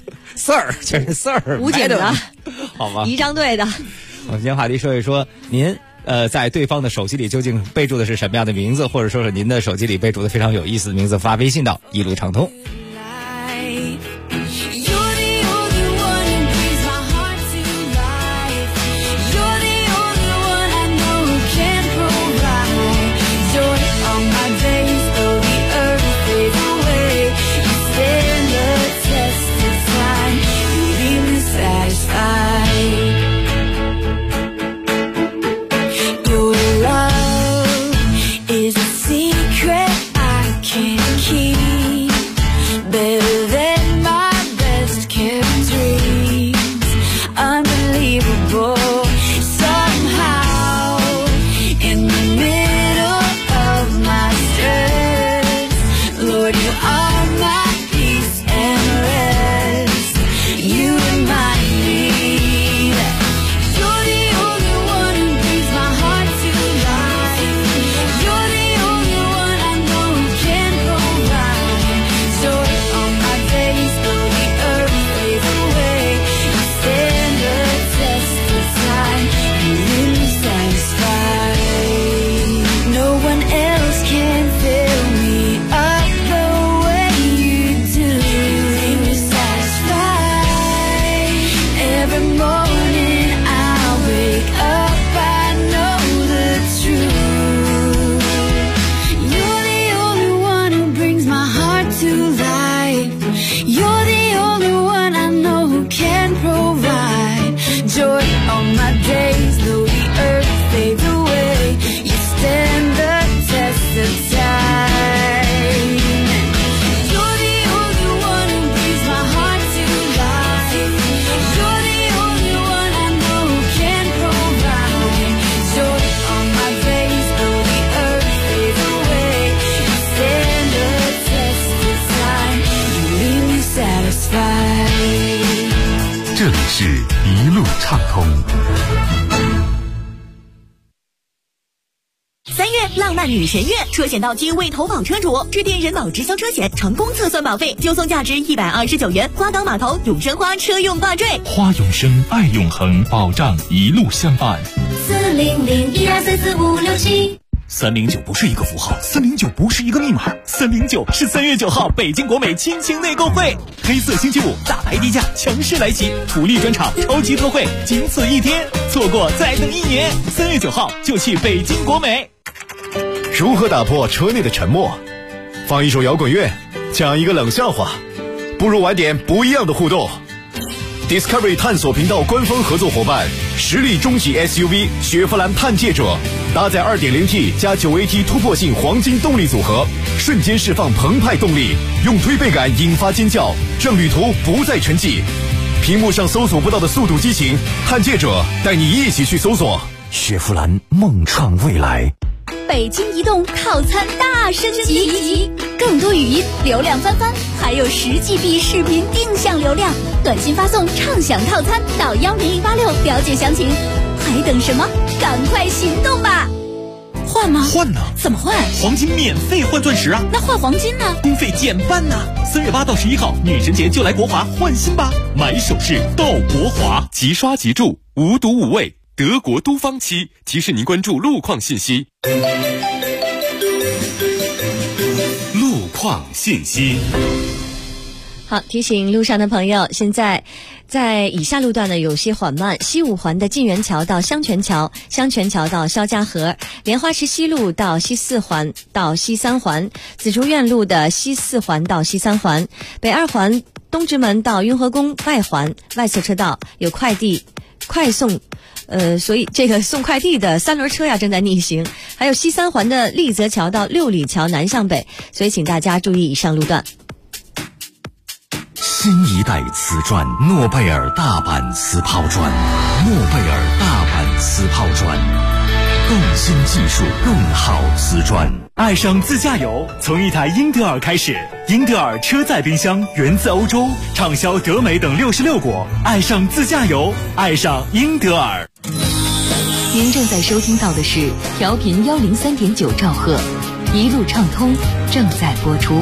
Sir， 全是 Sir， 武警的， 好吗？ 仪仗队的。 我们今天话题说一说，您在对方的手机里究竟备注的是什么样的名字，或者说是您的手机里备注的非常有意思的名字，发微信到一路畅通。 这里是一路畅通。 3月浪漫女神月，车险到期未投保车主致电人保直销车险，成功测算保费就送价值129元花岗码头永生花车用挂坠。 花永生，爱永恒，保障一路相伴。 40012345673。 309不是一个符号，309不是一个密码，309是3月9号北京国美亲情内购会，黑色星期五大牌低价强势来袭，土力专场超级特惠，仅此一天，错过再等1年。3月9号就去北京国美。 如何打破车内的沉默？放一首摇滚乐，讲一个冷笑话，不如玩点不一样的互动。Discovery 探索频道官方合作伙伴，实力中级 SUV 雪佛兰探界者，搭载 2.0T 加 9AT 突破性黄金动力组合，瞬间释放澎湃动力，用推背感引发尖叫，让旅途不再沉寂。屏幕上搜索不到的速度激情，探界者带你一起去搜索。 雪佛兰梦创未来。 北京移动套餐大升级，更多语音流量翻番，还有10GB 视频定向流量，短信发送畅享套餐到10186了解详情。还等什么？赶快行动吧！ 换吗？ 换呢？ 怎么换？ 黄金免费换钻石啊！ 那换黄金呢？ 工费减半呢！3月8到11号，女神节就来国华换新吧！买首饰到国华，即刷即住，无毒无味。德国都方漆提示您关注路况信息。路况信息。 好，提醒路上的朋友，现在在以下路段呢有些缓慢：西5环的晋源桥到香泉桥，香泉桥到肖家河，莲花池西路到西4环到西3环，紫竹院路的西4环到西3环，北2环东直门到雍和宫外环外侧车道有快递快送。所以这个送快递的3轮车呀正在逆行，还有西3环的立泽桥到六里桥南向北，所以请大家注意以上路段。 新一代瓷砖，诺贝尔大阪瓷抛砖，诺贝尔大阪瓷抛砖，更新技术，更好瓷砖。 爱上自驾游，从一台英德尔开始。英德尔车载冰箱源自欧洲，畅销德美等66国。爱上自驾游，爱上英德尔。 您正在收听到的是调频103.9兆赫，一路畅通正在播出。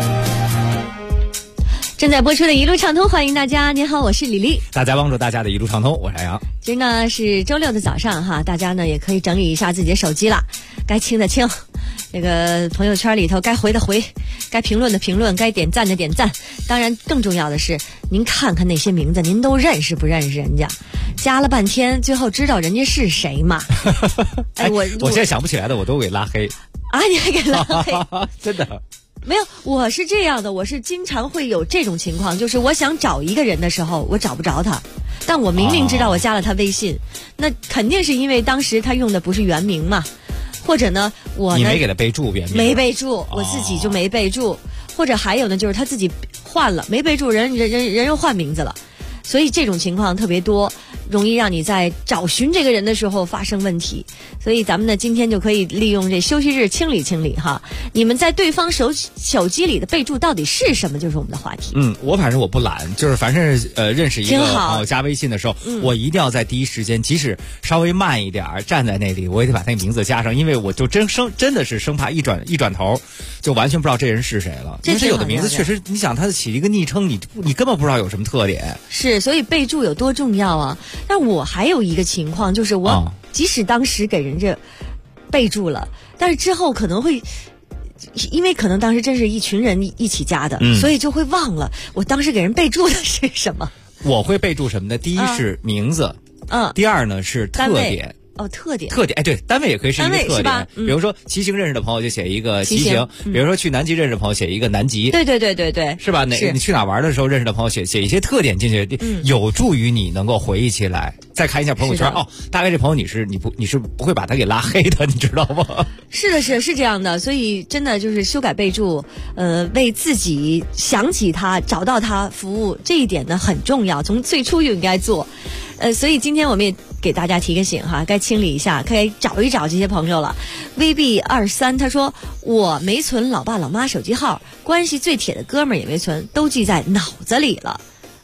正在播出的一路畅通，欢迎大家。您好，我是李丽。 大家帮助大家的一路畅通，我是海洋。 今儿呢是周6的早上哈，大家呢也可以整理一下自己的手机了，该清的清，这个朋友圈里头该回的回，该评论的评论，该点赞的点赞。当然更重要的是，您看看那些名字，您都认识不认识人家？加了半天，最后知道人家是谁吗？ 哎，我现在想不起来的，我都给拉黑啊！你还给拉黑？ 真的。 没有，我是这样的，我是经常会有这种情况，就是我想找一个人的时候，我找不着他，但我明明知道我加了他微信，那肯定是因为当时他用的不是原名嘛，或者呢，我呢你没给他备注原名， 没备注，我自己就没备注，或者还有呢，就是他自己换了，没备注，人又换名字了，所以这种情况特别多，容易让你在找寻这个人的时候发生问题。所以咱们呢今天就可以利用这休息日清理清理哈，你们在对方手机里的备注到底是什么，就是我们的话题。 我反正我不懒，就是凡是认识一个朋友加微信的时候，我一定要在第一时间，即使稍微慢一点站在那里，我也得把那个名字加上，因为我就真的是生怕一转头就完全不知道这人是谁了。因为他有的名字确实，你想他起一个昵称，你根本不知道有什么特点。 是，所以备注有多重要啊！但我还有一个情况，就是我即使当时给人家备注了，但是之后可能会，因为可能当时真是一群人一起加的，所以就会忘了我当时给人备注的是什么。 我会备注什么呢？第一是名字，第二呢是特点。 特点， 哎，对，单位也可以是一个特点。比如说骑行认识的朋友就写一个骑行，比如说去南极认识的朋友写一个南极。 对， 是吧？你去哪玩的时候认识的朋友写一些特点进去，有助于你能够回忆起来。再看一下朋友圈，大概这朋友你是不会把他给拉黑的，你知道吗？ 是这样的，所以真的就是修改备注，为自己想起他、找到他服务，这一点呢很重要，从最初就应该做。所以今天我们也给大家提个醒哈，该清理一下，该找一找这些朋友了。VB23 他说我没存老爸老妈手机号，关系最铁的哥们儿也没存，都记在脑子里了。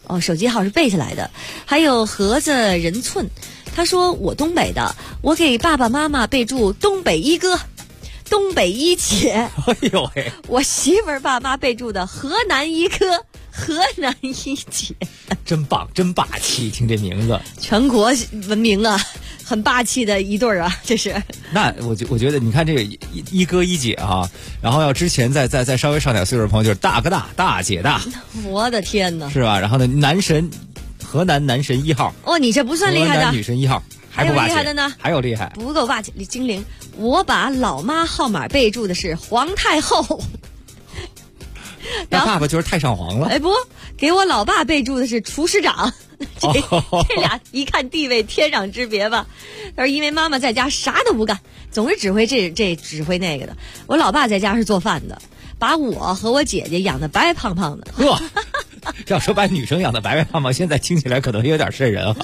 哦，手机号是背下来的。还有盒子人寸，他说我东北的，我给爸爸妈妈备注东北一哥、东北一姐。 哎呦喂！ 我媳妇儿爸妈备注的河南一哥、河南一姐。 真棒，真霸气！听这名字， 全国闻名啊，很霸气的一对儿啊，这是。 那我觉得，你看这个一哥一姐啊，然后要之前再稍微上点岁数的朋友，就是大哥大、大姐大。 我的天哪！ 是吧？然后呢，男神，河南男神1号。 哦，你这不算厉害的。 河南女神1号，还不霸气？ 还有厉害的呢？ 还有厉害？ 不够霸气，精灵。我把老妈号码备注的是皇太后。 那爸爸就是太上皇了。 哎不，给我老爸备注的是厨师长。这俩一看地位天壤之别吧。他说因为妈妈在家啥都不干，总是指挥这指挥那个的。我老爸在家是做饭的，把我和我姐姐养得白胖胖的。 呵，要说把女生养得白白胖胖，现在听起来可能有点瘆人啊。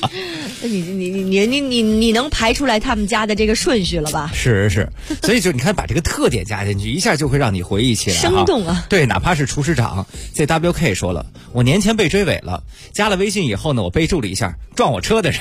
你能排出来他们家的这个顺序了吧？ 是，所以就你看，把这个特点加进去，一下就会让你回忆起来， 生动啊。 对，哪怕是厨师长 CWK 说了，我年前被追尾了，加了微信以后呢，我备注了一下撞我车的人。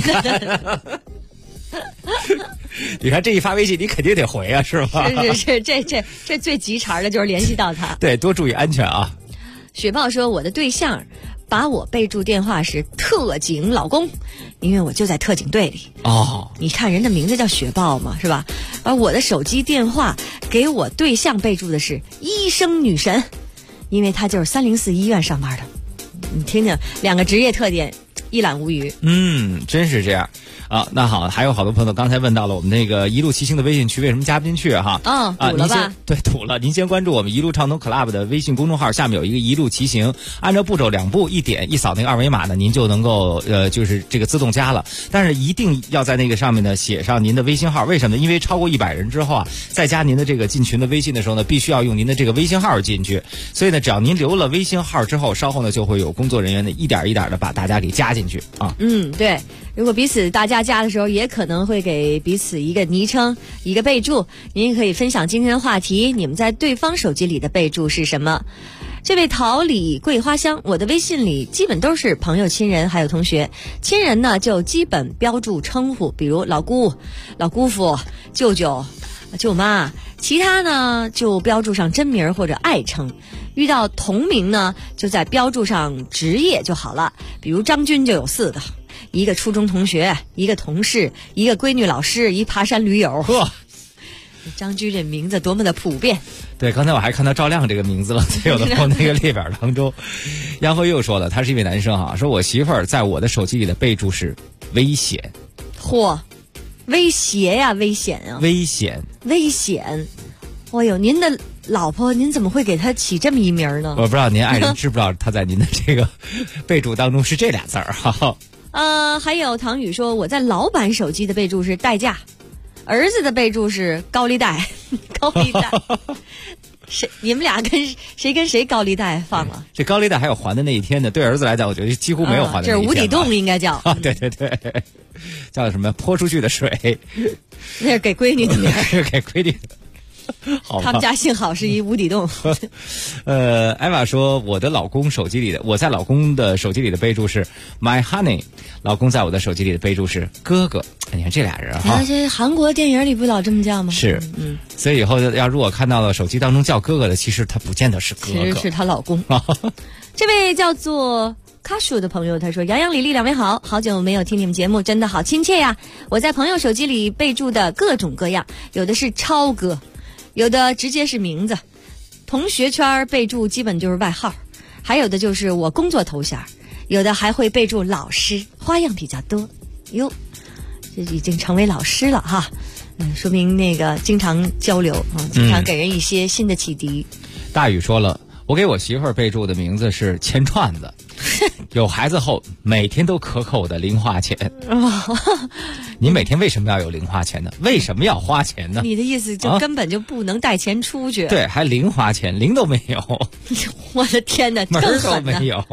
你看这一发微信，你肯定得回啊，是吧？ 是，这最急茬的就是联系到他。 对，多注意安全啊。 雪豹说，我的对象把我备注电话是特警老公，因为我就在特警队里。 哦， 你看人的名字叫雪豹嘛，是吧？而我的手机电话给我对象备注的是医生女神，因为他就是304医院上班的。你听听，两个职业特点一览无余。 真是这样啊。那好，还有好多朋友刚才问到了我们那个一路骑行的微信区为什么加不进去哈？ 堵了吧？ 对，堵了。您先关注我们一路畅通 Club 的微信公众号，下面有一个一路骑行，按照步骤2步一点一扫那个二维码呢，您就能够就是这个自动加了。但是一定要在那个上面呢写上您的微信号，为什么呢？因为超过100人之后啊，再加您的这个进群的微信的时候呢，必须要用您的这个微信号进去。所以呢，只要您留了微信号之后，稍后呢就会有工作人员呢一点一点的把大家给加进去啊。 对。如果彼此大家加的时候，也可能会给彼此一个昵称、一个备注。您可以分享今天的话题，你们在对方手机里的备注是什么？这位桃李桂花香，我的微信里基本都是朋友、亲人还有同学。亲人呢就基本标注称呼，比如老姑、老姑父、舅舅、舅妈。其他呢就标注上真名或者爱称。遇到同名呢，就在标注上职业就好了。比如张军就有4个。一个初中同学，一个同事，一个闺女老师，一爬山驴友。 呵， 张军这名字多么的普遍。 对，刚才我还看到赵亮这个名字了，在有的朋友那个列表当中。杨辉又说了，他是一位男生哈，说我媳妇儿在我的手机里的备注是危险。 嚯，威胁呀，危险啊！ 危险。 哎呦，您的老婆您怎么会给她起这么一名呢？ 我不知道您爱人知不知道他在您的这个备注当中是这俩字儿哈。 还有唐宇说，我在老板手机的备注是代驾，儿子的备注是高利贷。你们俩谁跟谁高利贷放了？ 这高利贷还有还的那一天呢？对儿子来讲，我觉得几乎没有还的那一天。 这是无底洞应该叫。 对，叫什么泼出去的水？ 那是给闺女的名儿。 是给闺女的。 他们家幸好是一无底洞。 艾娃说，我在老公的手机里的备注是 my honey， 老公在我的手机里的备注是哥哥。你看这俩人哈， 这韩国电影里不老这么叫吗？ 是，所以以后如果看到了手机当中叫哥哥的，其实他不见得是哥哥， 其实是她老公。这位叫做卡叔的朋友他说，杨洋李丽两位好久没有听你们节目，真的好亲切呀。我在朋友手机里备注的各种各样，有的是超哥，有的直接是名字，同学圈备注基本就是外号，还有的就是我工作头衔，有的还会备注老师，花样比较多。哟，这已经成为老师了哈，说明那个经常交流啊，经常给人一些新的启迪。 大宇说了，我给我媳妇儿备注的名字是钱串子。有孩子后每天都克扣我的零花钱。你每天为什么要有零花钱呢？为什么要花钱呢？ 你的意思就根本就不能带钱出去。 对，还零花钱，零都没有。 我的天哪， 门儿都没有。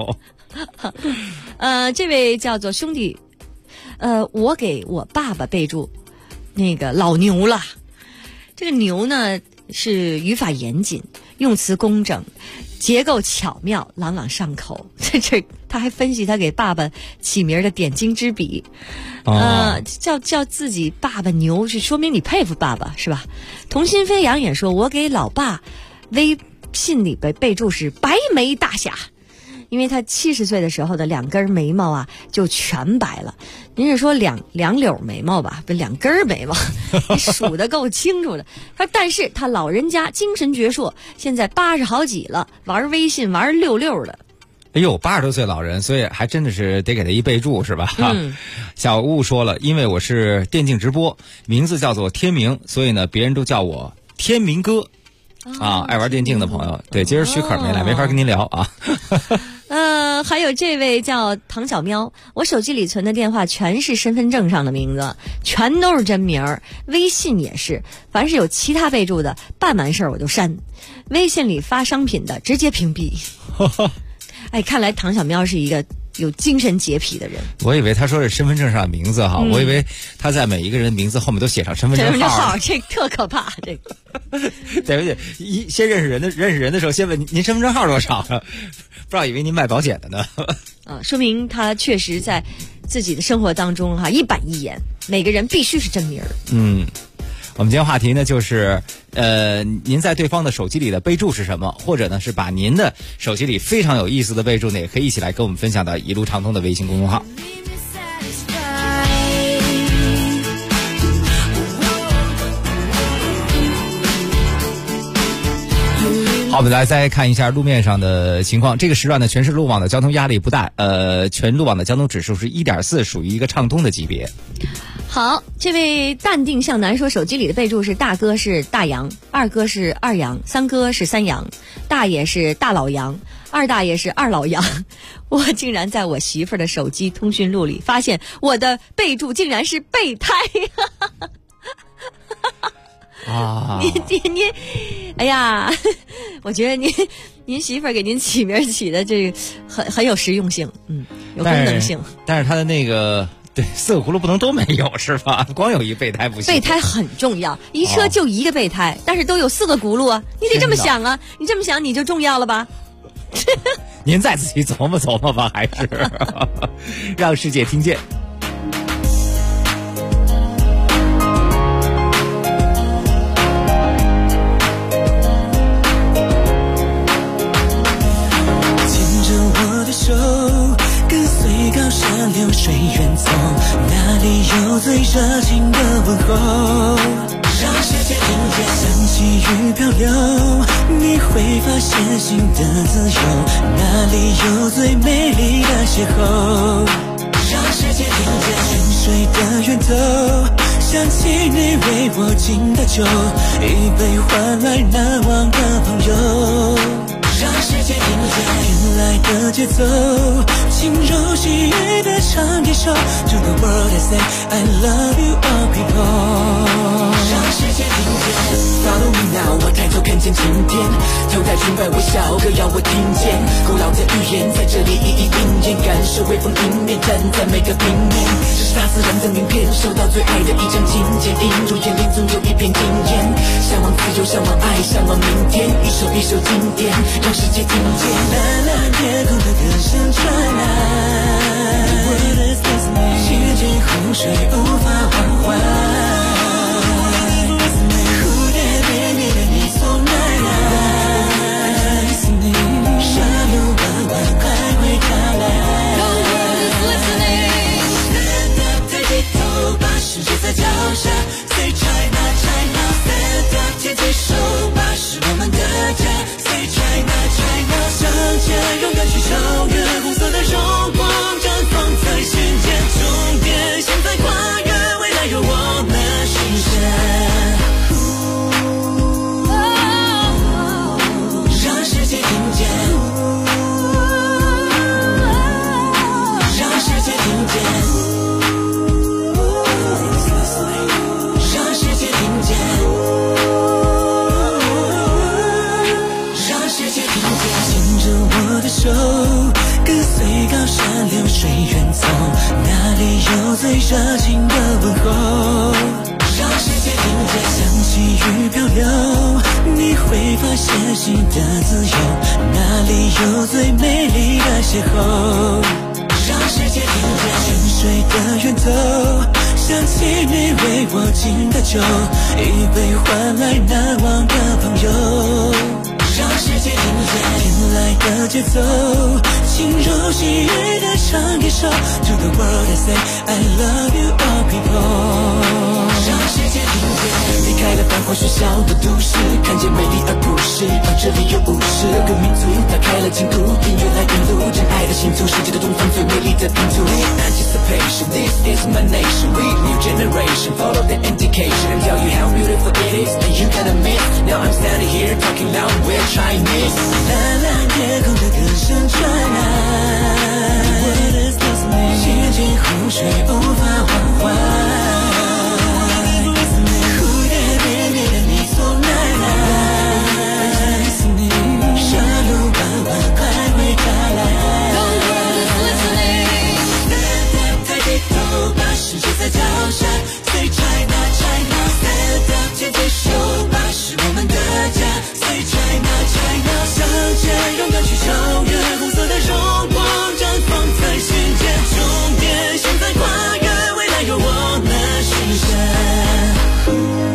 这位叫做兄弟，我给我爸爸备注那个老牛了。这个牛呢是语法严谨，用词工整，结构巧妙，朗朗上口。他他还分析他给爸爸起名的点睛之笔，叫自己爸爸牛，是说明你佩服爸爸是吧？童心飞扬也说，我给老爸微信里备注是白眉大侠，因为他70岁的时候的2根眉毛啊就全白了。您是说两绺眉毛吧，不2根眉毛，你数得够清楚的。他但是他老人家精神矍铄，现在80好几了，玩微信玩溜的。 哎呦，80多岁老人，所以还真的是得给他一备注是吧？小雾说了，因为我是电竞直播，名字叫做天明，所以呢别人都叫我天明哥。爱玩电竞的朋友，对，今儿许可没来，没法跟您聊啊。 还有这位叫唐小喵，我手机里存的电话全是身份证上的名字，全都是真名儿，微信也是，凡是有其他备注的，办完事儿我就删，微信里发商品的直接屏蔽。哎，看来唐小喵是一个有精神洁癖的人。我以为他说是身份证上的名字哈，我以为他在每一个人的名字后面都写上身份证号， 这特可怕。这个对不对？先认识人的时候，先问您身份证号多少啊？不知道以为您卖保险的呢。 说明他确实在自己的生活当中一板一眼，每个人必须是真名儿。 我们今天话题呢就是您在对方的手机里的备注是什么，或者呢是把您的手机里非常有意思的备注呢，也可以一起来跟我们分享到一路畅通的微信公众号。好，我们来再看一下路面上的情况。这个时段呢，全市路网的交通压力不大，全路网的交通指数是1.4，属于一个畅通的级别。 好，这位淡定向南说，手机里的备注是大哥是大洋，二哥是二洋，三哥是三洋，大爷是大老杨，二大爷是二老杨。我竟然在我媳妇儿的手机通讯录里发现我的备注竟然是备胎。您，哎呀，我觉得您媳妇儿给您起名起的这个很有实用性，有功能性。 但是他的那个。对，4个轱辘不能都没有是吧？光有一备胎不行。 备胎很重要，一车就一个备胎，但是都有4个轱辘啊，你得这么想啊，你这么想你就重要了吧？ 您再仔细琢磨琢磨吧，还是让世界听见。 牵着我的手，跟随高山流水远走，哪里有最热情的问候？让世界听见，像细雨漂流，你会发现新的自由，哪里有最美丽的邂逅？让世界听见，泉水的源头，想起你为我敬的酒，一杯换来难忘的朋友。让世界听见，原来的节奏，轻柔细语的唱一首 To the world I say I love you all people。 让世界听见 Follow me now， 我抬头看见晴天，头戴裙摆微笑，歌谣我听见，古老的语言在这里一一应验，感受微风迎面站在每个平面，这是大自然的名片，收到最爱的一张请柬，映入眼帘总有一片惊艳，向往自由，向往爱，向往明天，一首一首经典，让世界听见。蓝蓝夜空的歌声传来，世间洪水无法缓缓，蝴蝶变你的你从哪来，山路弯弯还会开来。Stand up， 抬起头，把世界在脚下。Say China China， Stand up， 牵起手，把是我们的家。Say China China， 向前勇敢去超越，红色的荣光绽放在心间，终点现在跨越，未来由我们实现。让世界听见，让世界听见，让世界听见，让世界听见。牵着我的手，跟随高山流水远走，哪里有最热情的问候？让世界听见，像细雨漂流，你会发现新的自由，哪里有最美丽的邂逅？ 握紧的酒，一杯换来难忘的朋友。让世界听见原来的节奏，轻柔细语的唱一首 To the world I say I love you all people。 让世界听见离开了繁华喧嚣的都市，看见美丽而不是这里有50个民族，打开了禁锢，音乐来引路，真爱的幸福，世界的东方最美丽的拼图。 Anticipation, this is my nation, we new generation, follow the indication and tell you how beautiful it is, and you gonna miss. Now I'm standing here talking loud with Chinese。 蓝蓝夜空的歌声传来， What is this name？ 心境湖水无法缓缓。 世界在脚下，随 China China stand up， 牵起手吧，是我们的家，随 China China 向前，勇敢去超越，红色的荣光绽放在心间，终点现在跨越，未来由我们实现。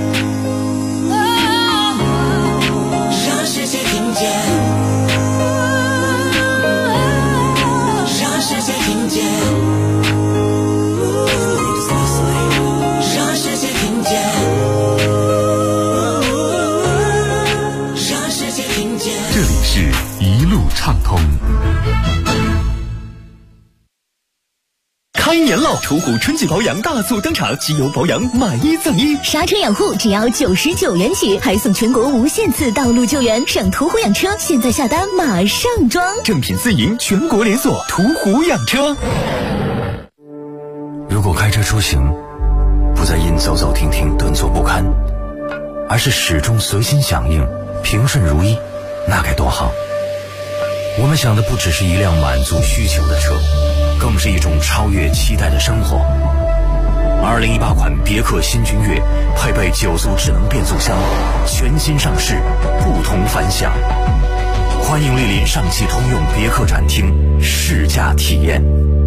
让世界听见，让世界听见。 一路畅通。 开年了，途虎春季保养大促登场，机油保养买1赠1， 刹车养护只要99元起，还送全国无限次道路救援。上途虎养车，现在下单马上装， 正品自营，全国连锁，途虎养车。 如果开车出行不再因走走停停、顿挫不堪，而是始终随心响应、平顺如意，那该多好！我们想的不只是一辆满足需求的车，更是一种超越期待的生活。2018款别克新君越配备9速智能变速箱，全新上市，不同凡响。欢迎莅临上汽通用别克展厅试驾体验。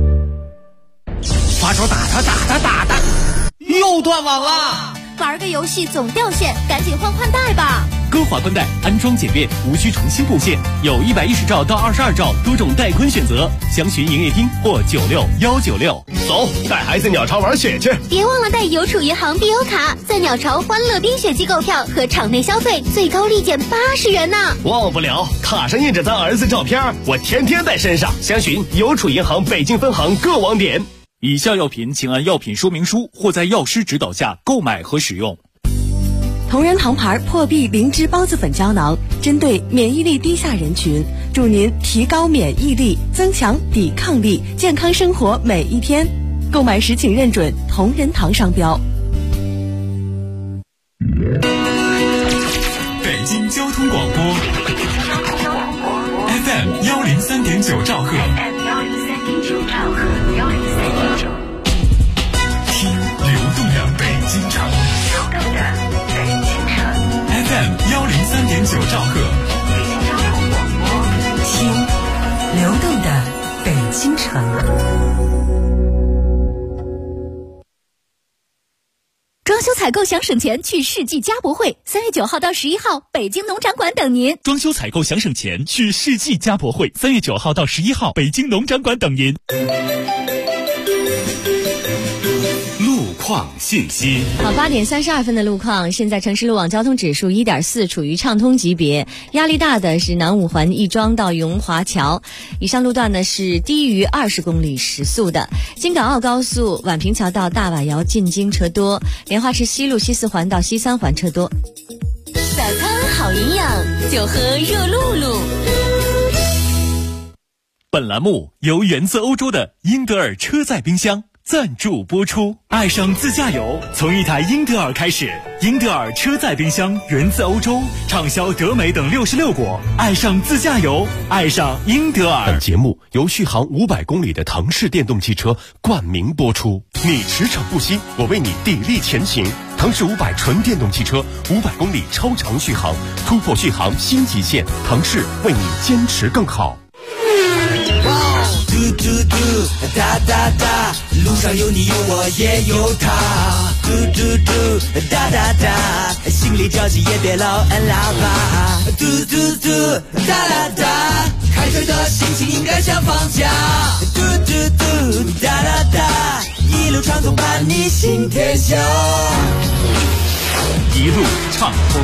发烧打，又断网了！ 玩个游戏总掉线，赶紧换宽带吧。 歌华宽带安装简便，无需重新布线，有110兆到22兆多种带宽选择，详询营业厅或96196。 走，带孩子鸟巢玩雪去！ 别忘了带邮储银行必优卡，在鸟巢欢乐冰雪季购票和场内消费最高立减80元呢。 忘不了，卡上印着咱儿子照片，我天天带身上。详询邮储银行北京分行各网点。 以下药品请按药品说明书或在药师指导下购买和使用。 同仁堂牌破壁灵芝孢子粉胶囊，针对免疫力低下人群，助您提高免疫力，增强抵抗力，健康生活每一天。购买时请认准同仁堂商标。 北京交通广播 FM 103.9兆赫。听流动的北京城。FM 103.9兆赫。 听流动的北京城。 装修采购想省钱，去世纪家博会，3月9号到11号，北京农展馆等您。 装修采购想省钱，去世纪家博会，3月9号到11号，北京农展馆等您。 路况信息。 好，8点32分的路况，现在城市路网交通指数1.4，处于畅通级别。压力大的是南五环亦庄到永华桥，以上路段呢是低于20公里时速的。京港澳高速宛平桥到大瓦窑进京车多，莲花池西路西4环到西3环车多。 早餐好营养，就喝热露露。 本栏目由源自欧洲的英德尔车载冰箱赞助播出。爱上自驾游，从一台英德尔开始。英德尔车载冰箱源自欧洲，畅销德美等66国。爱上自驾游，爱上英德尔。 本节目由续航500公里的腾势电动汽车冠名播出。你驰骋不息，我为你砥砺前行。腾势500纯电动汽车，500公里超长续航，突破续航新极限。腾势为你坚持更好。 嘟嘟嘟，哒哒哒，路上有你有我也有他。 嘟嘟嘟哒哒哒，心里着急也别老按喇叭，嘟嘟嘟哒哒哒，开车的心情应该像放假，嘟嘟嘟哒哒哒，一路畅通伴你行天下， 一路畅通。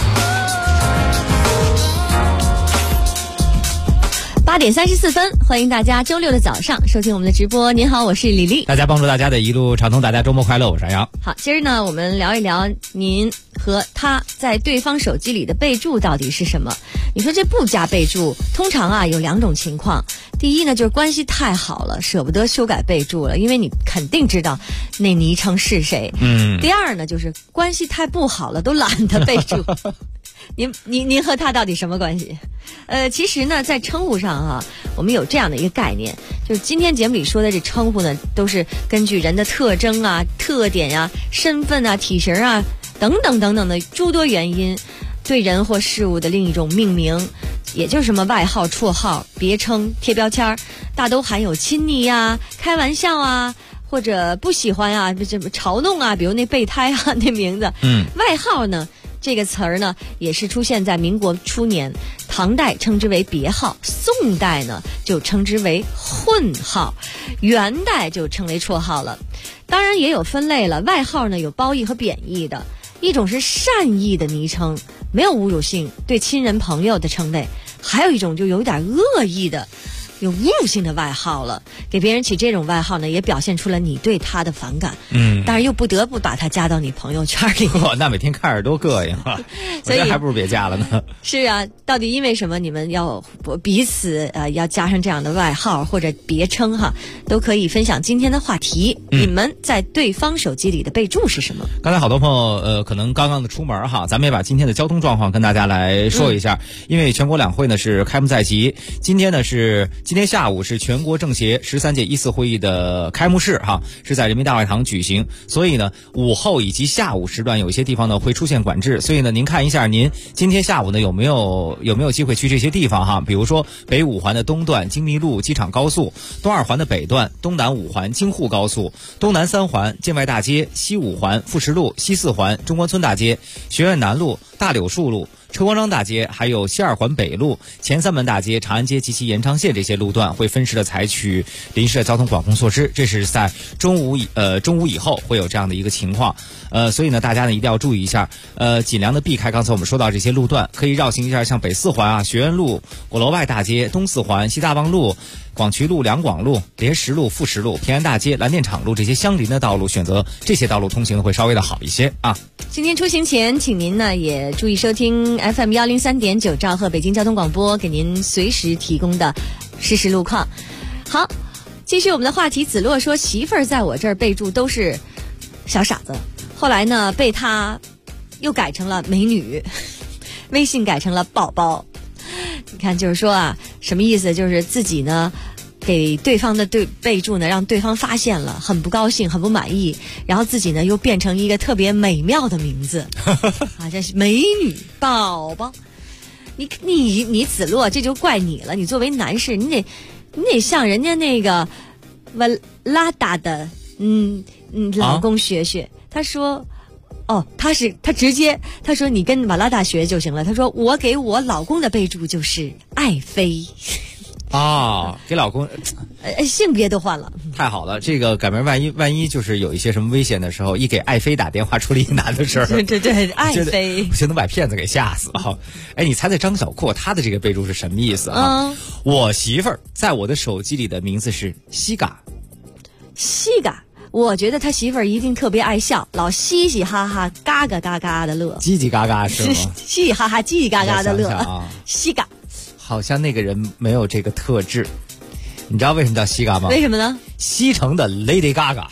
8点34分，欢迎大家周六的早上收听我们的直播。您好，我是李丽。 大家帮助大家的一路畅通，大家周末快乐，我是杨洋。 好，今儿呢，我们聊一聊您和他在对方手机里的备注到底是什么？你说这不加备注，通常啊有2种情况。第一呢，就是关系太好了，舍不得修改备注了，因为你肯定知道那昵称是谁。第二呢，就是关系太不好了，都懒得备注。您和他到底什么关系？其实呢，在称呼上啊，我们有这样的一个概念，就是今天节目里说的这称呼呢，都是根据人的特征啊、特点呀、身份啊、体型啊等等等等的诸多原因，对人或事物的另一种命名，也就是什么外号、绰号、别称、贴标签，大都含有亲昵啊、开玩笑啊，或者不喜欢啊、这嘲弄啊，比如那备胎啊那名字。外号呢？这个词儿呢，也是出现在民国初年，唐代称之为别号，宋代呢就称之为混号，元代就称为绰号了。当然也有分类了，外号呢有褒义和贬义的，一种是善意的昵称，没有侮辱性，对亲人朋友的称谓；还有一种就有点恶意的。有侮辱性的外号了，给别人起这种外号呢，也表现出了你对他的反感。但是又不得不把他加到你朋友圈里。 那每天看着多膈应啊！所以还不如别加了呢。 是啊，到底因为什么你们要彼此要加上这样的外号或者别称哈，都可以分享今天的话题。你们在对方手机里的备注是什么？ 刚才好多朋友可能刚刚的出门哈，咱们也把今天的交通状况跟大家来说一下。因为全国两会呢是开幕在即，今天下午是全国政协13届1次会议的开幕式哈，是在人民大会堂举行，所以呢午后以及下午时段有一些地方呢会出现管制，所以呢您看一下您今天下午呢有没有机会去这些地方哈？比如说北5环的东段京密路机场高速，东2环的北段东南5环京沪高速，东南3环建外大街，西5环富石路，西4环中关村大街，学院南路，大柳树路，车光庄大街，还有西2环北路、前3门大街、长安街及其延长线这些路段会分时的采取临时的交通管控措施，这是在中午以后会有这样的一个情况。所以呢大家呢一定要注意一下，尽量的避开刚才我们说到这些路段，可以绕行一下像北4环啊、学院路、鼓楼外大街、东4环、西大望路、广渠路、两广路、莲石路、富石路、平安大街、蓝电厂路这些相邻的道路，选择这些道路通行会稍微的好一些啊。 今天出行前，请您呢也注意收听 FM 103.9兆赫北京交通广播给您随时提供的实时路况。好，继续我们的话题。子洛说，媳妇儿在我这儿备注都是小傻子，后来呢被他又改成了美女，微信改成了宝宝。你看，就是说啊，什么意思？就是自己呢给对方的备注呢，让对方发现了，很不高兴，很不满意，然后自己呢又变成一个特别美妙的名字啊，这是美女宝宝。你子洛，这就怪你了。你作为男士，你得向人家那个瓦拉达的老公学学。他说。他直接他说你跟瓦拉达学就行了。他说我给我老公的备注就是爱妃啊，给老公性别都换了， 太好了。这个改名万一就是有一些什么危险的时候，一给爱妃打电话出了一难的事儿。 对，爱妃不行，能把骗子给吓死哈。你猜猜张小阔他的这个备注是什么意思啊？我媳妇儿在我的手机里的名字是西嘎。 我觉得他媳妇儿一定特别爱笑，老嘻嘻哈哈、嘎嘎嘎嘎的乐， 叽叽嘎嘎是吗？ 嘻嘻哈哈、叽叽嘎嘎的乐，西嘎。 好像那个人没有这个特质，你知道为什么叫西嘎吗？ 为什么呢？ 西城的 Lady Gaga，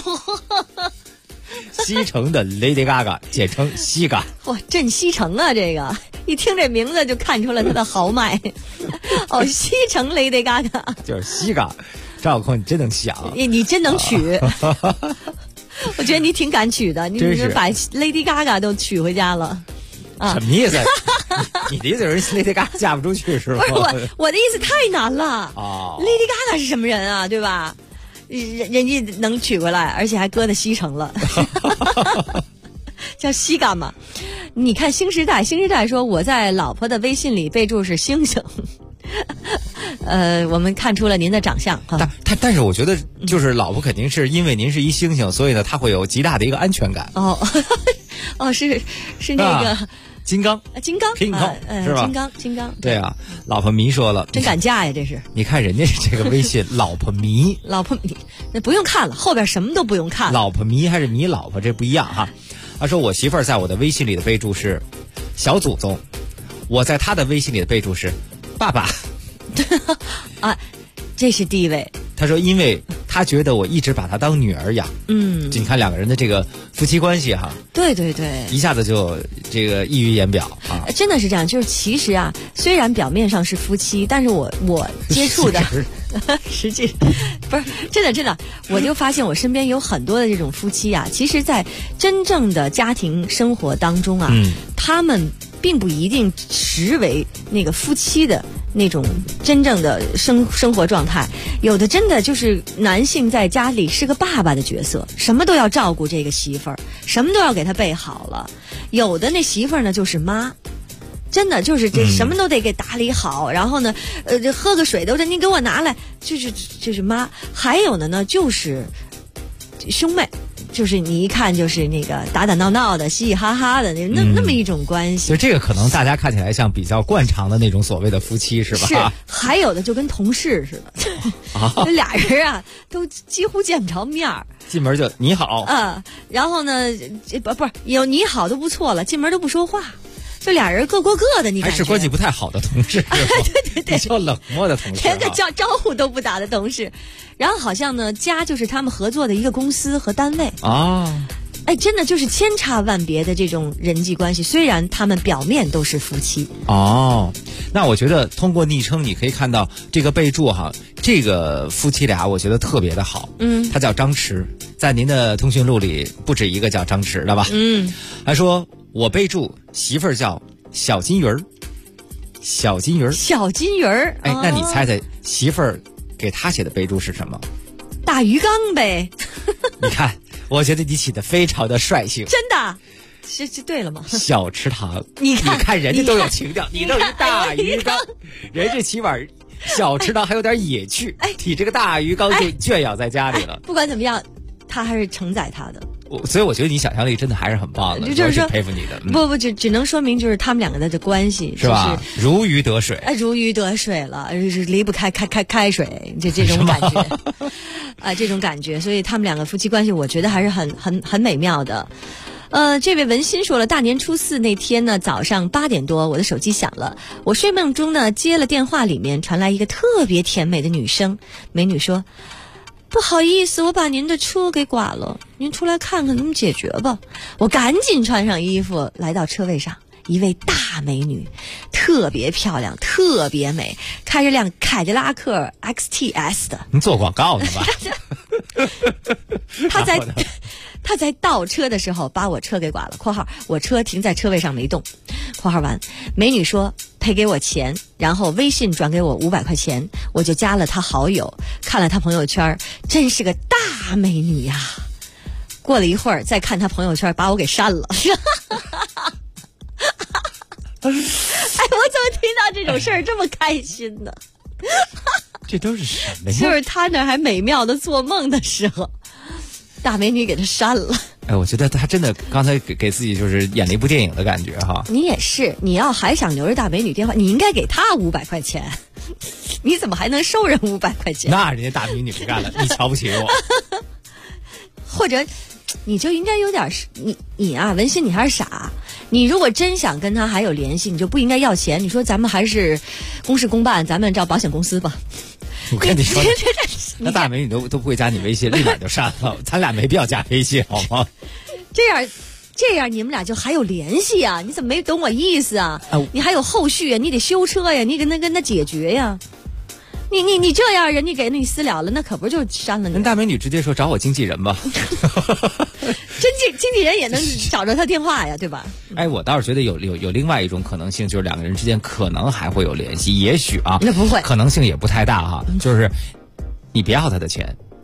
西城的 Lady Gaga， 简称西嘎。 哇，镇西城啊，这个一听这名字就看出了他的豪迈。西城 Lady Gaga 就是西嘎。张小空，你真能想， 你真能取。我觉得你挺敢取的，你把 Lady Gaga 都娶回家了。 什么意思？你的意思是 Lady Gaga 嫁不出去是吗？ 不是我的意思太难了。Lady Gaga 是什么人啊？对吧？ 人家能娶过来，而且还搁到西城了，叫西干嘛？你看新时代说我在老婆的微信里备注是星星。我们看出了您的长相哈， 但是我觉得就是老婆肯定是因为您是一星星，所以呢，她会有极大的一个安全感。 是那个金刚King Kong 是吧？ 金刚。 对啊，老婆迷说了， 真敢嫁呀，这是。 你看人家这个微信，老婆迷， 那不用看了，后边什么都不用看了。 老婆迷还是迷老婆，这不一样哈。他说我媳妇儿在我的微信里的备注是小祖宗，我在她的微信里的备注是爸爸。 啊，这是地位。 他说因为他觉得我一直把她当女儿养。你看两个人的这个夫妻关系哈，对，一下子就这个溢于言表啊， 真的是这样。就是其实啊，虽然表面上是夫妻，但是我接触的实际不是真的，我就发现我身边有很多的这种夫妻啊，其实在真正的家庭生活当中啊，他们并不一定实为那个夫妻的那种真正的生活状态，有的真的就是男性在家里是个爸爸的角色，什么都要照顾这个媳妇儿，什么都要给她备好了。有的那媳妇儿呢就是妈，真的就是这什么都得给打理好，然后呢，喝个水都是你给我拿来，就是妈。还有的呢就是兄妹。就是你一看就是那个打打闹闹的、嘻嘻哈哈的那么一种关系。 就这个可能大家看起来像比较惯常的那种所谓的夫妻是吧？ 是，还有的就跟同事似的，这俩人啊都几乎见不着面儿， 进门就你好。 然后呢，不是有你好都不错了，进门都不说话。就俩人各过各的，你还是关系不太好的同事， 对， 比较冷漠的同事， 连个招呼都不打的同事。然后好像呢，家就是他们合作的一个公司和单位啊。真的就是千差万别的这种人际关系，虽然他们表面都是夫妻。 那我觉得通过昵称你可以看到这个备注哈，这个夫妻俩我觉得特别的好。他叫张弛，在您的通讯录里不止一个叫张弛了吧？他说我备注媳妇儿叫小金鱼儿。那你猜猜媳妇儿给他写的备注是什么？ 大鱼缸呗。 你看，我觉得你起的非常的率性。 真的是对了吗？ 小池塘， 你看人家都有情调，你都是大鱼缸，人家起码小池塘还有点野趣，你这个大鱼缸就圈养在家里了。 不管怎么样，他还是承载他的。 所以我觉得你想象力真的还是很棒的， 就是说佩服你的。 不，只能说明就是他们两个的关系是吧？如鱼得水， 如鱼得水了，离不开开水，这种感觉，这种感觉，所以他们两个夫妻关系，我觉得还是很美妙的。这位文心说了，大年初4那天呢，早上8点多，我的手机响了，我睡梦中呢接了电话，里面传来一个特别甜美的女声，美女说。不好意思，我把您的车给剐了，您出来看看，能解决吧？我赶紧穿上衣服，来到车位上，一位大美女，特别漂亮，特别美，开着辆凯迪拉克 XTS 的。 你做广告呢吧？ 他在倒车的时候把我车给剐了（括号我车停在车位上没动）。括号完，美女说赔给我钱，然后微信转给我500块钱，我就加了她好友，看了她朋友圈，真是个大美女呀。过了一会儿再看她朋友圈，把我给删了。我怎么听到这种事儿这么开心呢？ 这都是什么呀？ 就是他那还美妙的做梦的时候，大美女给他删了。 我觉得他真的刚才给自己就是演了一部电影的感觉哈。 你也是，你要还想留着大美女电话，你应该给她500块钱。你怎么还能收人500块钱？ 那人家大美女不干了，你瞧不起我。 或者你就应该有点你啊，文心，你还是傻。你如果真想跟他还有联系，你就不应该要钱。你说咱们还是公事公办，咱们找保险公司吧。 我跟你说，那大美女都不会加你微信，立马就删了。咱俩没必要加微信，好吗？ 这样你们俩就还有联系啊？你怎么没懂我意思啊？你还有后续啊？你得修车呀，你跟他解决呀。你这样，人家给你私了了，那可不就删了你？ 跟大美女直接说找我经纪人吧。 经纪人也能找着他电话呀，对吧？ 我倒是觉得有另外一种可能性，就是两个人之间可能还会有联系，也许啊， 那不会， 可能性也不太大哈。就是你别要他的钱，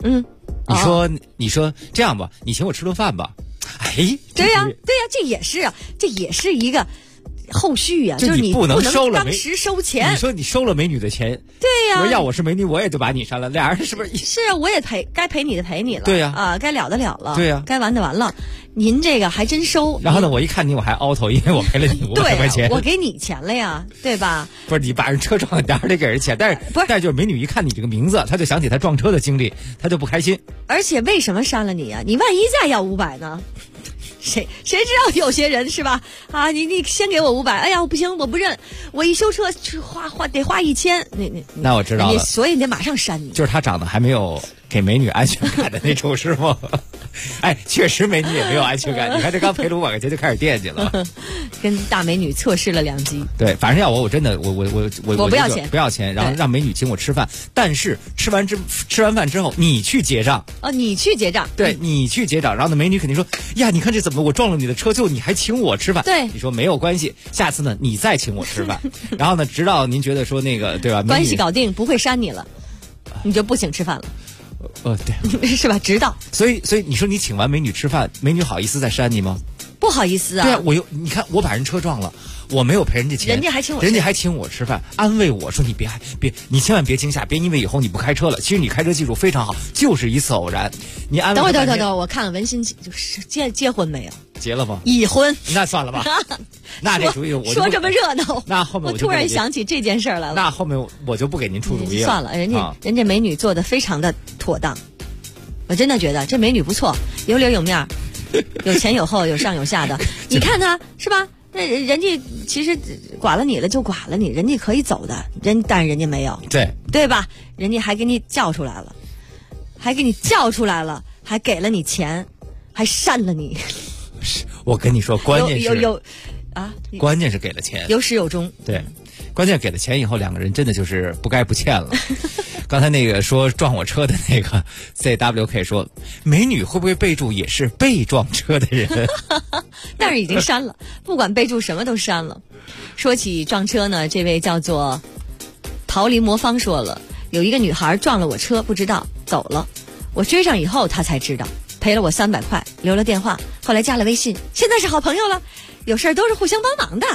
你说这样吧，你请我吃顿饭吧。哎， 对呀，这也是一个后续呀，就是你不能当时收钱。 你说你收了美女的钱， 对呀， 要我是美女，我也就把你删了。俩人是不是？ 是啊，我也该赔你的赔你了。 对呀， 该了的了了。 对呀， 该完的完了。您这个还真收。 然后呢，我一看你，我还凹头，因为我赔了你500块钱。 我给你钱了呀，对吧？ 不是你把人车撞了，当然得给人钱，但是就是美女一看你这个名字，她就想起她撞车的经历，她就不开心。 而且为什么删了你呀？你万一再要500呢？谁知道有些人是吧？啊，你先给我500，哎呀，不行，我不认，我一修车得花1000， 那我知道了， 所以你得马上删你。 就是他长得还没有给美女安全感的那种，是吗？哎，确实美女也没有安全感。你看这刚赔了500块钱就开始惦记了， 跟大美女错失了良机。 对，反正要我真的我不要钱， 不要钱，然后让美女请我吃饭，但是吃完饭之后你去结账。 哦，你去结账。 对，你去结账，然后呢，美女肯定说呀，你看这怎么我撞了你的车，最后你还请我吃饭。 对， 你说没有关系，下次呢你再请我吃饭，然后呢，直到您觉得说那个对吧， 关系搞定，不会删你了，你就不请吃饭了。 对， 是吧？知道。 所以你说你请完美女吃饭，美女好意思再删你吗？ 不好意思啊。 对啊，你看我把人车撞了，我没有赔人家钱，人家还请我吃饭，安慰我说你别，你千万别惊吓，别因为以后你不开车了。其实你开车技术非常好，就是一次偶然。你安慰。 等会儿，我看看文心就是结婚没有？ 结了吗？ 已婚。 那算了吧。那这主意我说这么热闹， 那后面我突然想起这件事来了。 那后面我就不给您出主意了。 算了，人家美女做的非常的妥当，我真的觉得这美女不错，有脸有面，有前有后，有上有下的。你看她是吧？那人家其实剐了你了就剐了你，人家可以走的，但是人家没有，对吧？人家还给你叫出来了，还给了你钱，还删了你。 我跟你说，关键是有啊， 关键是给了钱， 有始有终。 对，关键给了钱以后，两个人真的就是不该不欠了。刚才那个说撞我车的那个 CWK 说，美女会不会备注也是被撞车的人？ 但是已经删了，不管备注什么都删了。说起撞车呢，这位叫做逃离魔方说了，有一个女孩撞了我车，不知道走了，我追上以后她才知道，赔了我300块，留了电话，后来加了微信，现在是好朋友了，有事都是互相帮忙的。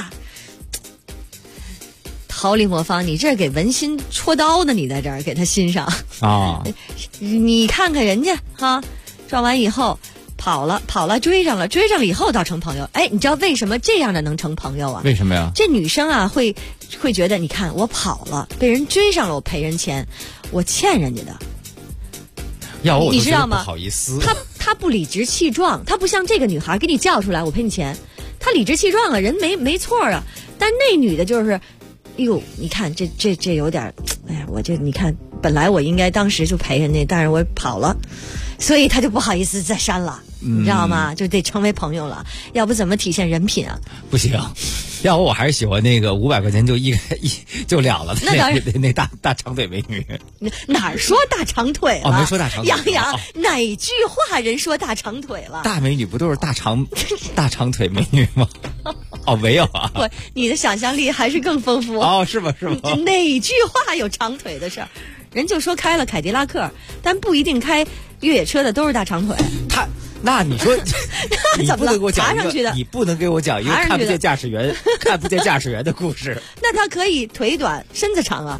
逃离魔方，你这给文心戳刀呢，你在这儿给他心上啊！ 你看看人家哈，撞完以后跑了，追上了以后倒成朋友。哎，你知道为什么这样的能成朋友啊？ 为什么呀？ 这女生啊会觉得，你看我跑了，被人追上了，我赔人钱，我欠人家的。 要我你知道吗？ 不好意思， 他不理直气壮，他不像这个女孩给你叫出来，我赔你钱，他理直气壮了，人没错啊。但那女的就是。哟，你看这有点，哎呀，你看，本来我应该当时就赔人家，但是我跑了，所以他就不好意思再删了，你知道吗？就得成为朋友了，要不怎么体现人品啊？ 不行，要我还是喜欢那个500块钱就了了。那大长腿美女， 哪儿说大长腿了？ 哦，没说大长腿。 杨，哪句话人说大长腿了？ 大美女不都是大长腿美女吗？哦，没有啊！ 不，你的想象力还是更丰富哦，是吗？ 哪句话有长腿的事儿？人就说开了凯迪拉克，但不一定开越野车的都是大长腿。 那你说，你不能给我讲爬上去的， 你不能给我讲一个看不见驾驶员的故事。 那他可以腿短身子长啊。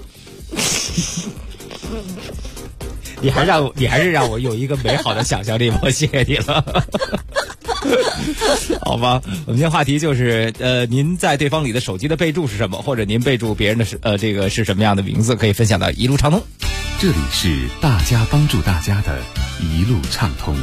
你还是让我有一个美好的想象力，我谢谢你了。好吧，我们今天话题就是您在对方里的手机的备注是什么，或者您备注别人的这个是什么样的名字，可以分享到一路畅通。 这里是大家帮助大家的一路畅通。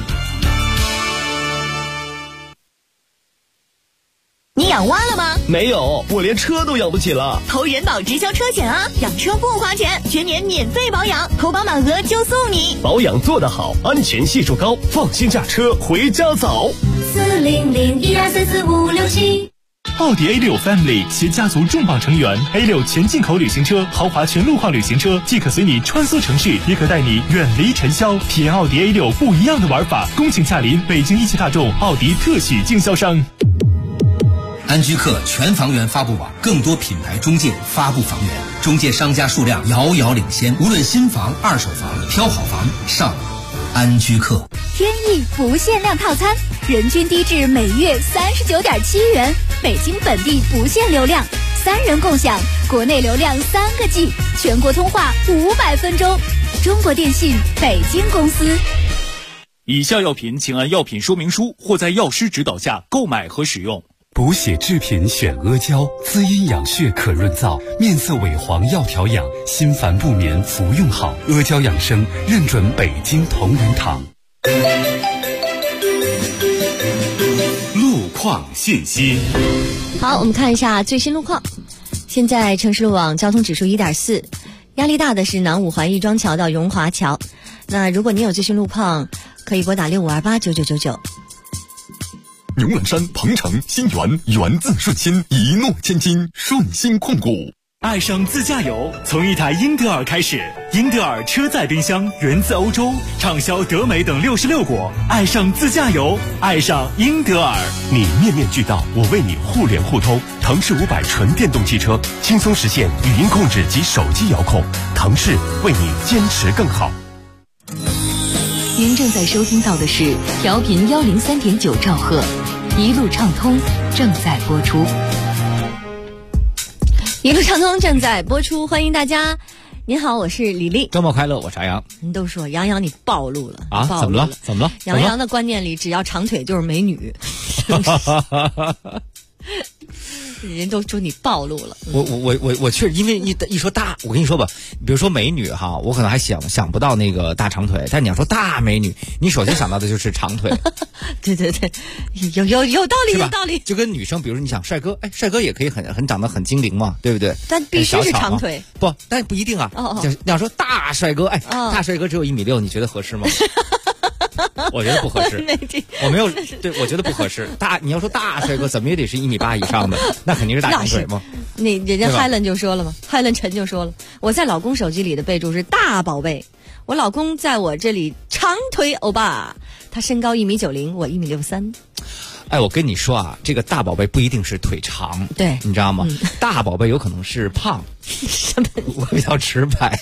你养蛙了吗？ 没有，我连车都养不起了。 投人保直销车险啊，养车不花钱，全年免费保养，投保满额就送你。 保养做得好，安全系数高，放心驾车回家早。 40012344567。 奥迪 A6 Family 携家族重磅成员 A6 全进口旅行车、豪华全路况旅行车，既可随你穿梭城市，也可带你远离尘嚣，体验奥迪 A6 不一样的玩法。恭请驾临北京一汽大众奥迪特许经销商。 安居客全房源发布网，更多品牌中介发布房源，中介商家数量遥遥领先。无论新房、二手房，挑好房上网。 安居客。 天翼不限量套餐，人均低至每月39.7元，北京本地不限流量，3人共享，国内流量3个 G， 全国通话500分钟。中国电信北京公司。 以下药品请按药品说明书或在药师指导下购买和使用。 补血制品选阿胶，滋阴养血可润燥，面色萎黄要调养，心烦不眠服用好。阿胶养生认准北京同仁堂。 路况信息。 好，我们看一下最新路况。现在城市路网交通指数1.4，压力大的是南五环亦庄桥到荣华桥。那如果您有最新路况，可以拨打65289999。 牛栏山、鹏城、新源，源自顺心，一诺千金，顺心控股。 爱上自驾游，从一台英德尔开始。英德尔车载冰箱源自欧洲，畅销德美等66国。爱上自驾游，爱上英德尔。 你面面俱到，我为你互联互通。腾势500纯电动汽车，轻松实现语音控制及手机遥控。腾势为你坚持更好。 您正在收听到的是调频103.9兆赫，一路畅通正在播出。 一路畅通正在播出，欢迎大家。您好，我是李丽。 周末快乐，我是杨洋。 人都说杨洋你暴露了啊？怎么了？怎么了？ 杨洋的观念里，只要长腿就是美女。人都说你暴露了。 我确实，因为一说大，我跟你说吧，比如说美女哈，我可能还想不到那个大长腿，但你要说大美女，你首先想到的就是长腿。 对对对，有道理，有道理。 就跟女生，比如说你想帅哥，哎，帅哥也可以很长得很精灵嘛，对不对？ 但必须是长腿。 不，但不一定啊。你要说大帅哥，哎，大帅哥只有1.6米，你觉得合适吗？我觉得不合适，我没有，对，我觉得不合适。你要说大帅哥，怎么也得是1.8米以上的，那肯定是大长腿嘛。 人家海伦就说了嘛，海伦陈就说了，我在老公手机里的备注是大宝贝，我老公在我这里长腿欧巴，他身高1.90米，我1.63米。 哎，我跟你说啊，这个大宝贝不一定是腿长， 对， 你知道吗？大宝贝有可能是胖， 什么？ 我比较直白。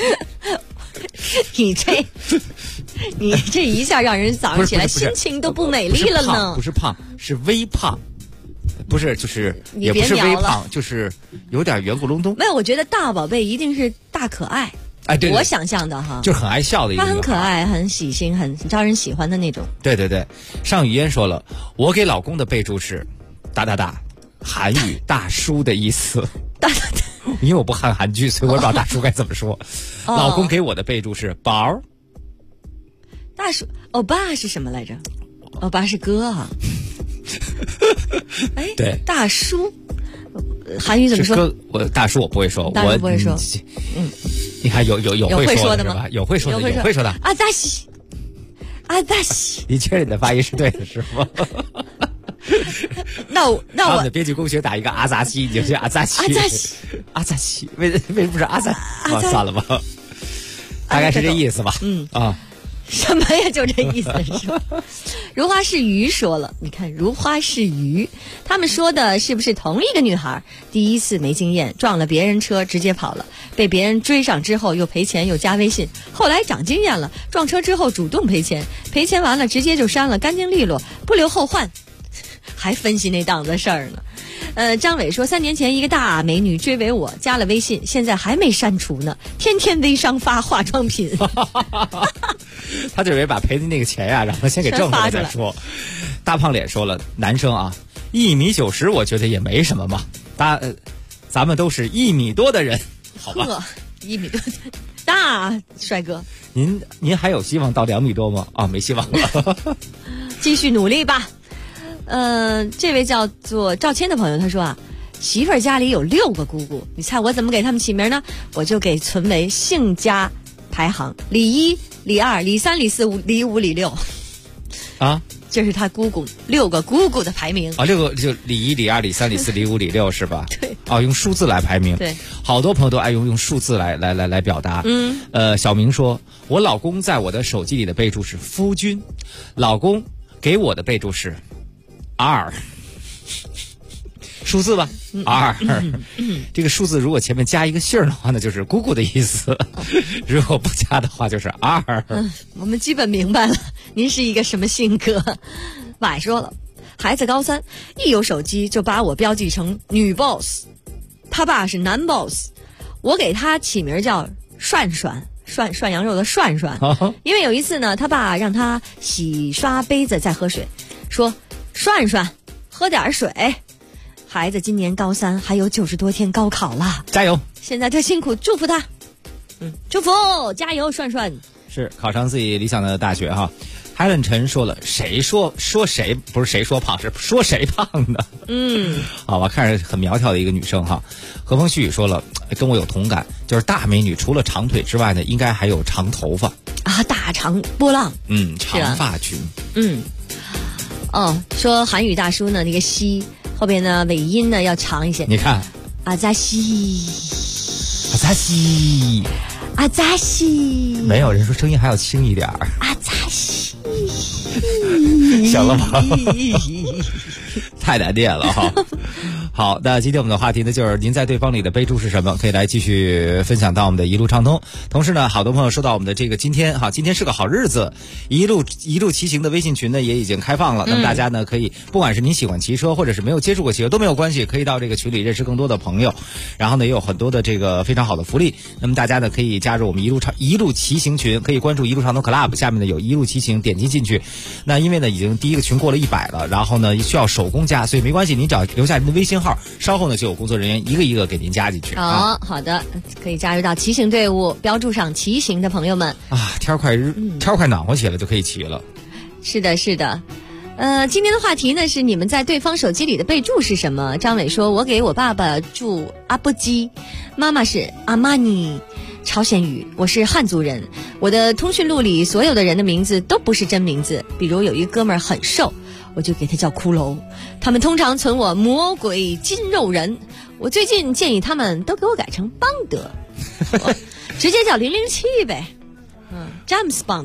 你这一下让人早上起来心情都不美丽了呢。 不是胖，是微胖，不是就是也不是微胖，就是有点圆咕隆咚。 没有，我觉得大宝贝一定是大可爱。 哎，对， 我想象的哈， 就是很爱笑的一个。 他很可爱，很喜庆，很招人喜欢的那种。 对对对，上语嫣说了，我给老公的备注是大，韩语大叔的意思。 大。 因为我不看韩剧，所以我不知道大叔该怎么说。老公给我的备注是宝。 大叔，欧巴是什么来着？欧巴是哥啊。哎， 对， 大叔，韩语怎么说？ 大叔我不会说，我不会说。 你看有会说的吗？有会说的，有会说的。 阿达西。 你确认你的发音是对的，是吗？ 那我他们的编辑工学打一个阿扎西，你就叫阿扎西，为什么不是阿扎？算了吧，大概是这意思吧。 什么呀？就这意思是吧？如花似鱼说了，你看如花似鱼，他们说的是不是同一个女孩？第一次没经验，撞了别人车直接跑了，被别人追上之后又赔钱又加微信，后来长经验了，撞车之后主动赔钱完了直接就删了，干净利落，不留后患。还分析那档子事儿呢。张伟说，3年前一个大美女追尾我，加了微信，现在还没删除呢，天天微商发化妆品。 他就以为把赔的那个钱呀，然后先给挣回来再说。大胖脸说了，男生啊，1.90米我觉得也没什么嘛，咱们都是1米多的人，好吧 ？1米多大帅哥， 您还有希望到2米多吗？没希望了。 继续努力吧。这位叫做赵谦的朋友他说啊，媳妇儿家里有6个姑姑，你猜我怎么给他们起名呢？我就给存为姓家排行，李1、李2、李3、李4、李5、李6。 啊， 这是他姑姑6个姑姑的排名啊。6个就李1、李2、李3、李4、李5、李6是吧？ 对。 用数字来排名。 对。 好多朋友都爱用数字来表达。小明说，我老公在我的手机里的备注是夫君，老公给我的备注是2。 数字吧，2。这个数字如果前面加一个姓的话呢，就是姑姑的意思；如果不加的话，就是2。 我们基本明白了，您是一个什么性格。晚说了，孩子高3，一有手机就把我标记成女 boss， 他爸是男 boss， 我给他起名叫涮涮。涮羊肉的涮涮，因为有一次呢，他爸让他洗刷杯子再喝水，说涮涮喝点水。孩子今年高3，还有90多天高考了， 加油！ 现在特辛苦，祝福他。祝福加油，涮涮。 是考上自己理想的大学哈。Helen 陈说了，谁说谁不是谁说胖，是说谁胖的。好吧，看着很苗条的一个女生哈。何风细雨说了，跟我有同感，就是大美女除了长腿之外呢，应该还有长头发啊，大长波浪， 长发裙。 说韩语大叔呢，那个西后边呢尾音呢要长一些。 你看， 阿扎西， 阿扎西， 阿扎西， 没有人说声音还要轻一点。 阿扎西， 想了吧？太难念了哈。好，那今天我们的话题呢，就是您在对方里的备注是什么？可以来继续分享到我们的一路畅通。同时呢，好多朋友说到我们的这个今天是个好日子，一路骑行的微信群呢也已经开放了。那么大家呢可以，不管是您喜欢骑车，或者是没有接触过骑车都没有关系，可以到这个群里认识更多的朋友。然后呢，也有很多的这个非常好的福利。那么大家呢可以加入我们一路骑行群，可以关注一路畅通 Club， 下面呢有一路骑行，点击进去。那因为呢已经第一个群过了100了，然后呢需要手工加，所以没关系，您只要留下您的微信号，稍后呢就有工作人员一个一个给您加进去。 好的，可以加入到骑行队伍，标注上骑行的朋友们啊，天快暖和起来就可以骑了。 是的。今天的话题呢是你们在对方手机里的备注是什么？张伟说，我给我爸爸注阿波基，妈妈是阿玛尼，朝鲜语，我是汉族人。我的通讯录里所有的人的名字都不是真名字，比如有一哥们儿很瘦，我就给他叫骷髅。他们通常存我魔鬼筋肉人，我最近建议他们都给我改成邦德，直接叫007呗。James Bond。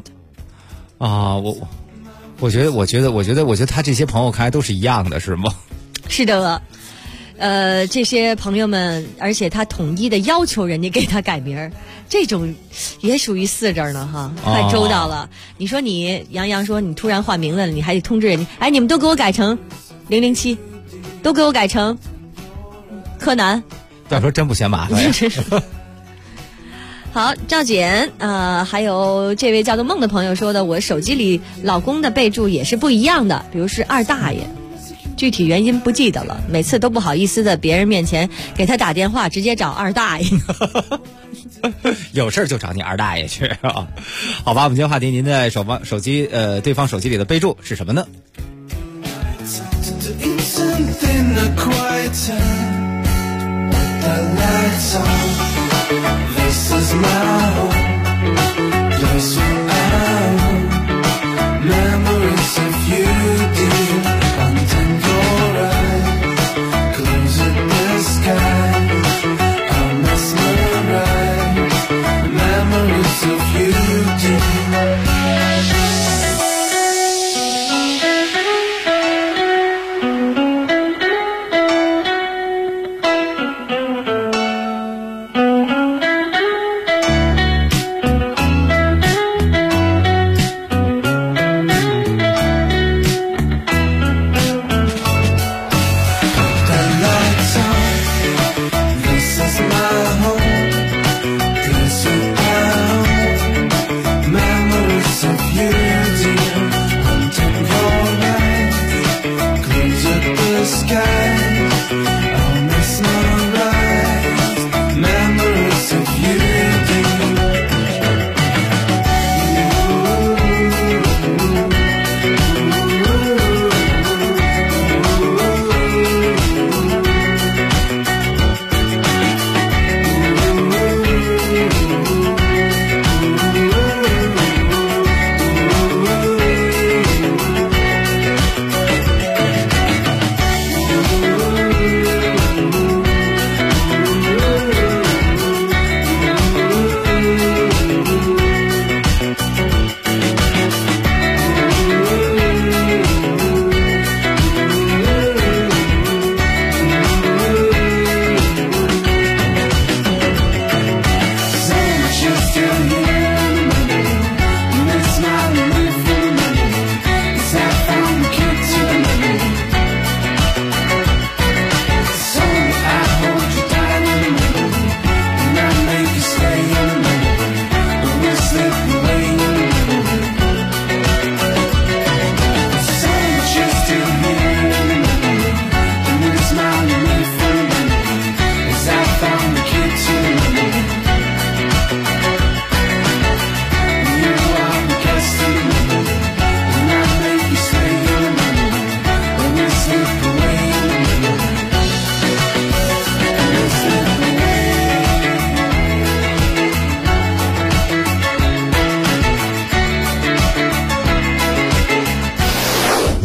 我觉得他这些朋友看来都是一样的，是吗？ 是的。这些朋友们，而且他统一的要求人家给他改名儿，这种也属于4字呢哈，太周到了。你说你杨洋说你突然换名字了，你还得通知人家，哎，你们都给我改成007，都给我改成柯南。 要说真不嫌麻烦呀。 好，赵简，还有这位叫做梦的朋友说的，我手机里老公的备注也是不一样的，比如是二大爷。具体原因不记得了，每次都不好意思在别人面前给他打电话，直接找二大爷。 有事就找你二大爷去啊！好吧，我们今天话题，您在手机对方手机里的备注是什么呢？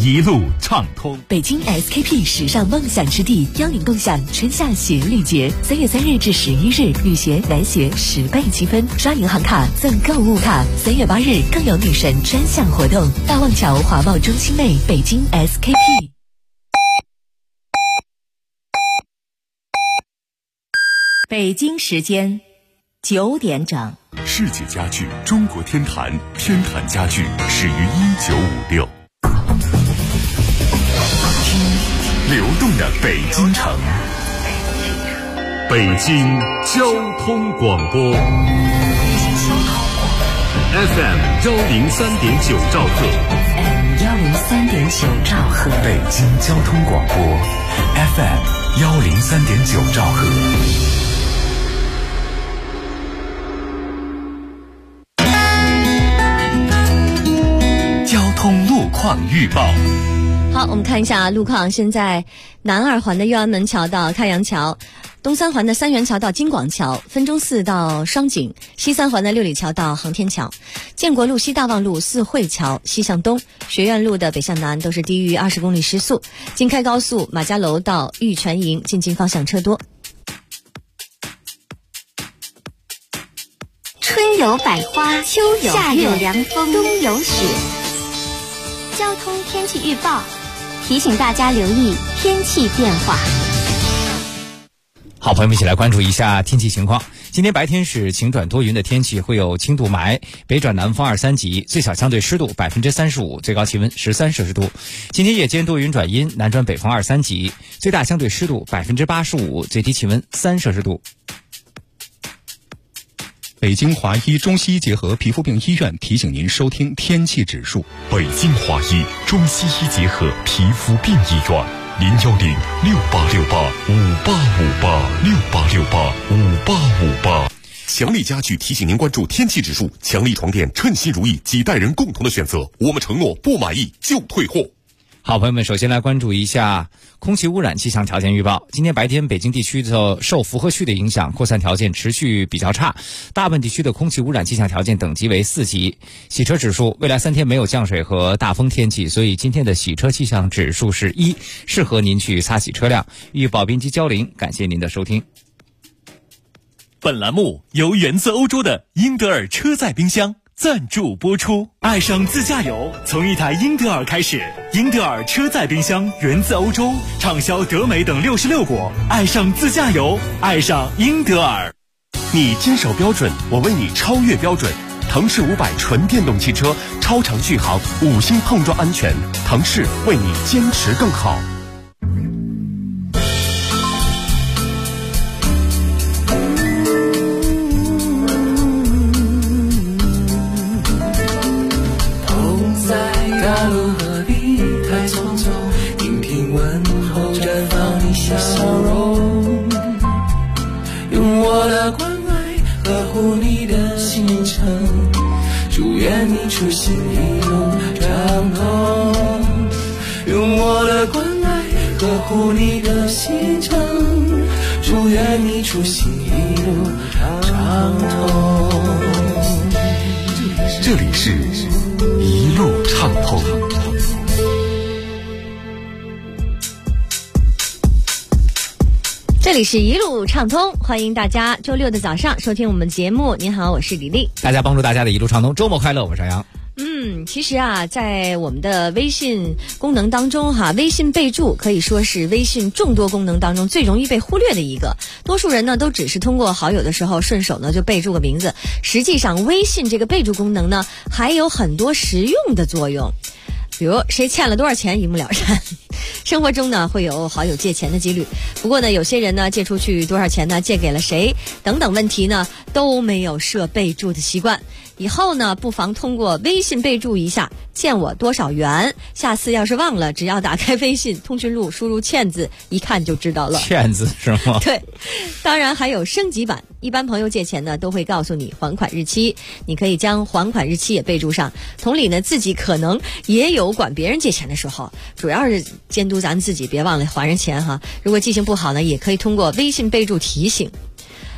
一路畅通。 北京 SKP 时尚梦想之地，邀您共享春夏鞋礼节。3月3日至11日，女鞋、男鞋10倍积分，刷银行卡赠购物卡。3月8日更有女神专享活动，大望桥华贸中心内，北京 SKP。 北京时间9点整。 世界家具中国天坛，天坛家具始于1956。流动的北京城，北京交通广播 FM 103.9兆赫 103.9兆赫， 北京交通广播 FM 103.9兆赫。 交通路况预报。 好，我们看一下路况。现在南二环的右安门桥到开阳桥，东三环的三元桥到金广桥，分钟寺到双井，西三环的六里桥到航天桥，建国路西大望路四惠桥西向东，学院路的北向南都是低于20公里时速。京开高速马家楼到玉泉营进京方向车多。 春有百花，秋有夏有凉风，冬有雪。交通天气预报提醒大家留意天气变化。 好，朋友们一起来关注一下天气情况。今天白天是晴转多云的天气，会有轻度霾，北转南风2、3级，最小相对湿度35%，最高气温13摄氏度。今天夜间多云转阴，南转北风2、3级，最大相对湿度85%，最低气温3摄氏度。 北京华医中西医结合皮肤病医院提醒您收听天气指数。 北京华医中西医结合皮肤病医院，010-6868-5858，6868-5858。强力家具提醒您关注天气指数，强力床垫称心如意，几代人共同的选择。我们承诺不满意就退货。 好，朋友们，首先来关注一下空气污染气象条件预报。今天白天北京地区的受符合区的影响，扩散条件持续比较差，大部分地区的空气污染气象条件等级为4级。洗车指数，未来3天没有降水和大风天气，所以今天的洗车气象指数是1，适合您去擦洗车辆。预报编辑焦玲，感谢您的收听。 本栏目由源自欧洲的英德尔车载冰箱赞助播出。爱上自驾游，从一台英德尔开始。英德尔车载冰箱源自欧洲，畅销德美等66国。爱上自驾游，爱上英德尔。 你坚守标准，我为你超越标准。腾势500纯电动汽车，超长续航，5星碰撞安全。腾势为你坚持更好。 大路何必太匆匆，频频问候绽放你笑容，用我的关爱呵护你的行程，祝愿你出行一路畅通，用我的关爱呵护你的行程，祝愿你出行一路畅通。 这里是一路畅通。 这里是一路畅通，欢迎大家周六的早上收听我们节目。您好，我是李丽。 大家帮助大家的一路畅通，周末快乐，我是杨洋。 其实啊，在我们的微信功能当中微信备注可以说是微信众多功能当中最容易被忽略的一个。多数人呢都只是通过好友的时候顺手呢就备注个名字，实际上微信这个备注功能呢还有很多实用的作用。比如谁欠了多少钱一目了然，生活中呢会有好友借钱的几率，不过呢有些人呢借出去多少钱呢，借给了谁等等问题呢都没有设备注的习惯。以后呢不妨通过微信备注一下欠我多少元，下次要是忘了，只要打开微信通讯录输入欠字，一看就知道了。 欠字是吗？ 对，当然还有升级版，一般朋友借钱呢都会告诉你还款日期，你可以将还款日期也备注上。同理呢，自己可能也有管别人借钱的时候，主要是监督咱自己别忘了还人钱哈。如果记性不好呢，也可以通过微信备注提醒。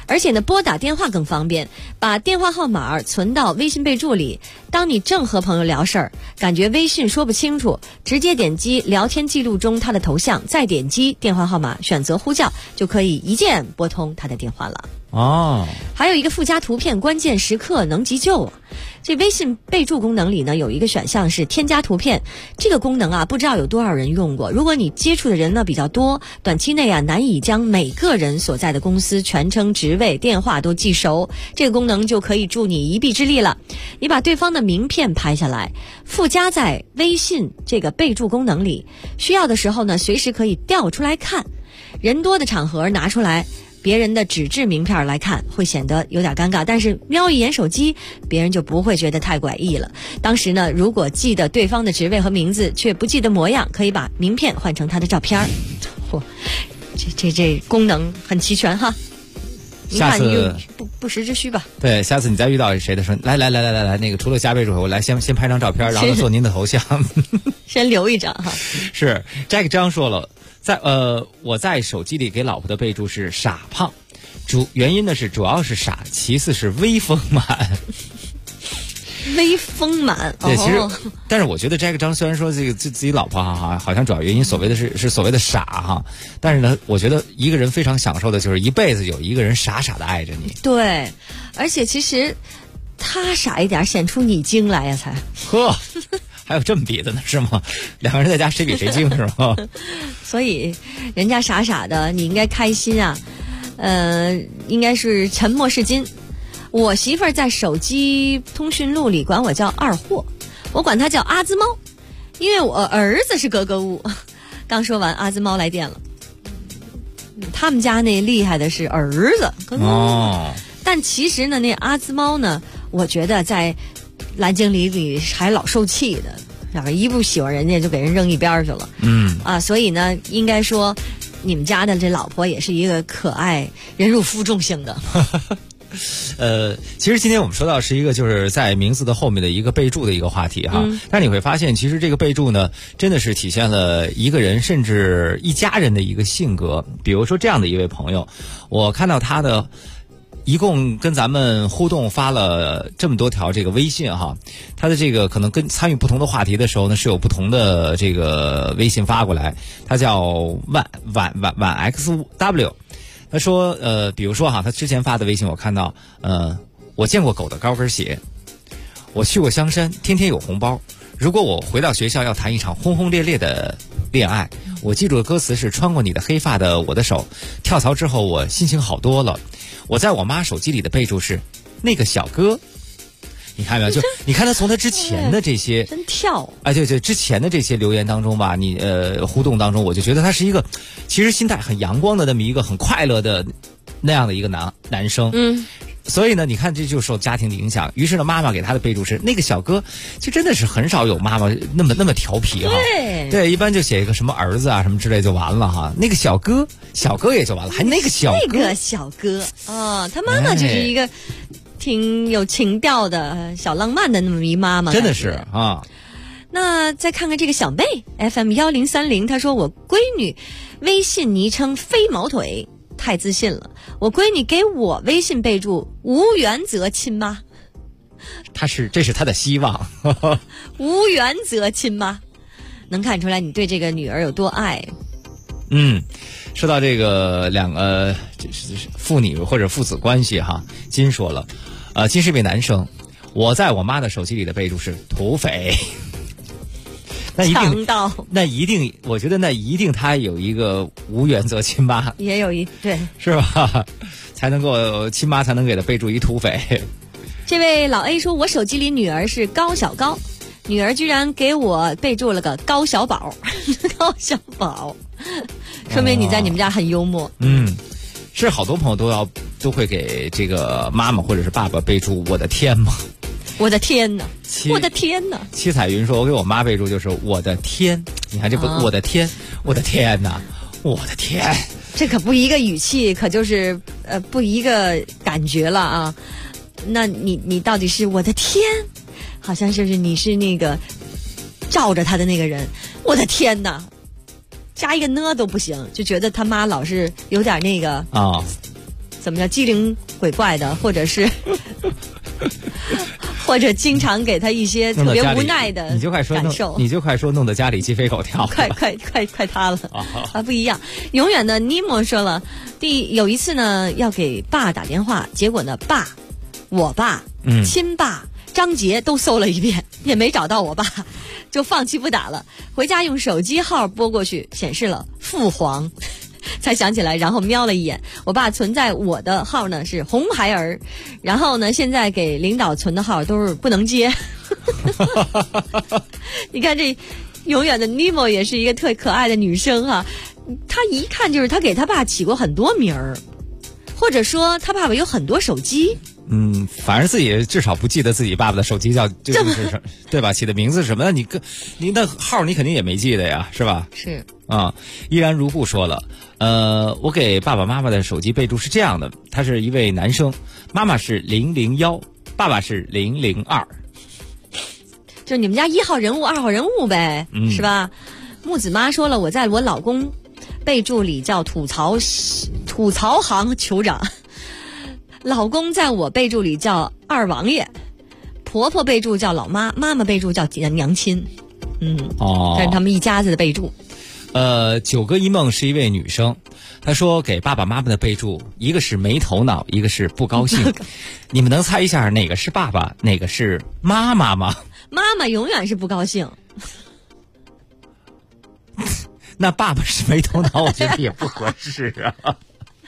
而且呢，拨打电话更方便，把电话号码存到微信备注里。当你正和朋友聊事儿，感觉微信说不清楚，直接点击聊天记录中他的头像，再点击电话号码，选择呼叫，就可以一键拨通他的电话了。 哦， 还有一个附加图片，关键时刻能急救啊！这微信备注功能里呢，有一个选项是添加图片，这个功能啊，不知道有多少人用过。如果你接触的人呢比较多，短期内啊难以将每个人所在的公司全称、职位、电话都记熟，这个功能就可以助你一臂之力了。你把对方的名片拍下来，附加在微信这个备注功能里，需要的时候呢，随时可以调出来看。人多的场合拿出来别人的纸质名片来看，会显得有点尴尬，但是瞄一眼手机，别人就不会觉得太怪异了。当时呢，如果记得对方的职位和名字，却不记得模样，可以把名片换成他的照片。嚯，这功能很齐全哈。 下次不时之需吧。 对，下次你再遇到谁的时候，来，那个除了加备注，我来先拍张照片，然后做您的头像， 先留一张哈。 是 Jack 张说了。我在手机里给老婆的备注是傻胖，原因呢是主要是傻，其次是微丰满。 微丰满， 对，其实，但是我觉得这个张虽然说这个自己老婆好像主要原因所谓的是所谓的傻哈，但是呢，我觉得一个人非常享受的就是一辈子有一个人傻傻的爱着你。 对，而且其实他傻一点显出你精来呀，才呵。还有这么比的呢，是吗？两个人在家谁比谁精是吗？ 所以人家傻傻的，你应该开心啊。应该是沉默是金。我媳妇儿在手机通讯录里管我叫二货，我管她叫阿兹猫，因为我儿子是格格巫。刚说完，阿兹猫来电了。他们家那厉害的是儿子格格巫，但其实呢，那阿兹猫呢，我觉得在蓝精灵里还老受气的，两个一不喜欢人家就给人扔一边去了。所以呢，应该说你们家的这老婆也是一个可爱、人如负重型的。 其实今天我们说到是一个就是在名字的后面的一个备注的一个话题哈，但你会发现其实这个备注呢，真的是体现了一个人甚至一家人的一个性格。比如说这样的一位朋友，我看到他的一共跟咱们互动发了这么多条这个微信哈，他的这个可能跟参与不同的话题的时候呢，是有不同的这个微信发过来。他叫晚 XW， 他说比如说哈，他之前发的微信我看到我见过狗的高跟鞋，我去过香山，天天有红包。如果我回到学校要谈一场轰轰烈烈的恋爱，我记住的歌词是穿过你的黑发的我的手，跳槽之后我心情好多了。我在我妈手机里的备注是那个小哥，你看没有？就你看他从他之前的这些真跳， 哎，对，之前的这些留言当中吧，你互动当中，我就觉得他是一个其实心态很阳光的那么一个很快乐的那样的一个男生。所以呢，你看这就受家庭的影响。于是呢，妈妈给他的备注是那个小哥，就真的是很少有妈妈那么调皮哈。对，一般就写一个什么儿子啊什么之类就完了哈。那个小哥也就完了，还那个小哥啊，他妈妈就是一个挺有情调的小浪漫的那么一妈妈， 真的是啊。 那再看看这个小贝 FM1030，他说我闺女微信昵称飞毛腿。太自信了，我闺女给我微信备注无原则亲妈， 这是她的希望。 无原则亲妈，能看出来你对这个女儿有多爱。 说到这个两个父女或者父子关系哈，金说了，金是一位男生，我在我妈的手机里的备注是土匪。那一定，我觉得那一定他有一个无原则亲妈， 也有对， 是吧？才能够亲妈才能给他备注一土匪。 这位老 A 说，我手机里女儿是高小高，女儿居然给我备注了个高小宝，高小宝，说明你在你们家很幽默。 是好多朋友都会给这个妈妈或者是爸爸备注我的天吗？ 我的天哪！我的天哪！ 七彩云说：“我给我妈备注就是我的天。”你看这不，我的天，我的天哪，我的天！ 这可不一个语气，可就是不一个感觉了啊。那你到底是我的天，好像是你是那个罩着他的那个人。我的天哪，加一个呢都不行，就觉得他妈老是有点那个怎么叫机灵鬼怪的，或者是或者经常给他一些特别无奈的你就快说感受， 你就快说弄得家里鸡飞狗跳， 快他了啊！不一样，永远的尼莫说了，有一次呢要给爸打电话，结果呢我爸、亲爸、张杰都搜了一遍，也没找到我爸，就放弃不打了。回家用手机号拨过去，显示了父皇。才想起来，然后瞄了一眼，我爸存在我的号呢是红孩儿，然后呢现在给领导存的号都是不能接。你看这永远的尼莫也是一个特可爱的女生哈，她一看就是她给她爸起过很多名儿，或者说她爸爸有很多手机。 反正自己至少不记得自己爸爸的手机叫就是什对吧？起的名字是什么的，您的号你肯定也没记得呀，是吧？ 是啊，依然如故说了，我给爸爸妈妈的手机备注是这样的，他是一位男生，妈妈是001，爸爸是002， 就你们家1号人物2号人物呗，是吧？木子妈说了，我在我老公备注里叫吐槽行酋长。老公在我备注里叫二王爷，婆婆备注叫老妈，妈妈备注叫娘亲。这是他们一家子的备注。 九哥一梦是一位女生，她说给爸爸妈妈的备注，一个是没头脑，一个是不高兴。你们能猜一下哪个是爸爸，哪个是妈妈吗？ 妈妈永远是不高兴。 那爸爸是没头脑，我觉得也不合适啊。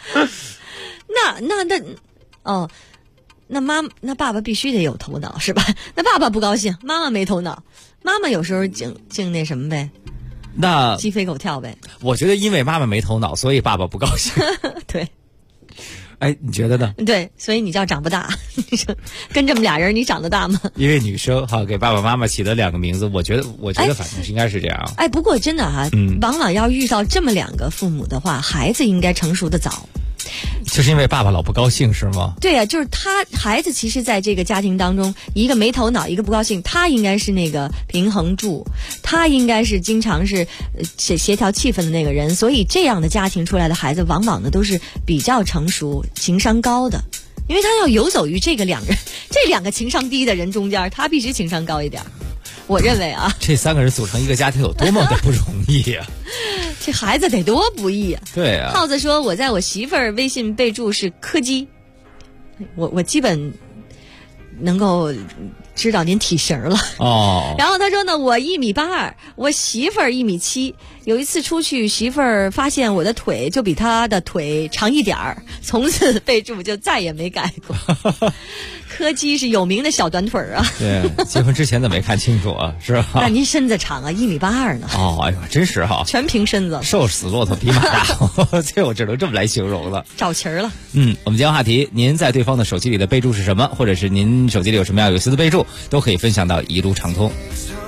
那爸爸必须得有头脑是吧？那爸爸不高兴，妈妈没头脑，妈妈有时候净那什么呗， 那鸡飞狗跳呗。 我觉得因为妈妈没头脑，所以爸爸不高兴。 对， 哎，你觉得呢？ 对，所以你叫长不大。你说跟这么俩人，你长得大吗？ 一位女生哈给爸爸妈妈起了2个名字，我觉得反正是应该是这样。 哎，不过真的哈，往往要遇到这么2个父母的话，孩子应该成熟的早。 就是因为爸爸老不高兴是吗？ 对呀，就是孩子其实在这个家庭当中，一个没头脑，一个不高兴，他应该是那个平衡柱，他应该是经常是协调气氛的那个人，所以这样的家庭出来的孩子，往往呢都是比较成熟、情商高的，因为他要游走于这2个情商低的人中间，他必须情商高一点。我认为啊， 这3个人组成一个家庭有多么的不容易呀！ 这孩子得多不易啊！ 对啊。 耗子说我在我媳妇儿微信备注是柯基，我基本能够知道您体型了哦。 然后他说呢，我1.82米，我媳妇儿1.7米。有一次出去，媳妇儿发现我的腿就比她的腿长一点儿，从此备注就再也没改过。柯基是有名的小短腿啊。 对，结婚之前怎么没看清楚啊？是吧？ 那您身子长啊，1.82米呢。 哦，哎呦，真是哈， 全凭身子。 瘦死骆驼比马大，这我只能这么来形容了。 找齐儿了。 我们今天话题，您在对方的手机里的备注是什么？或者是您手机里有什么样有意思的备注，都可以分享到一路畅通。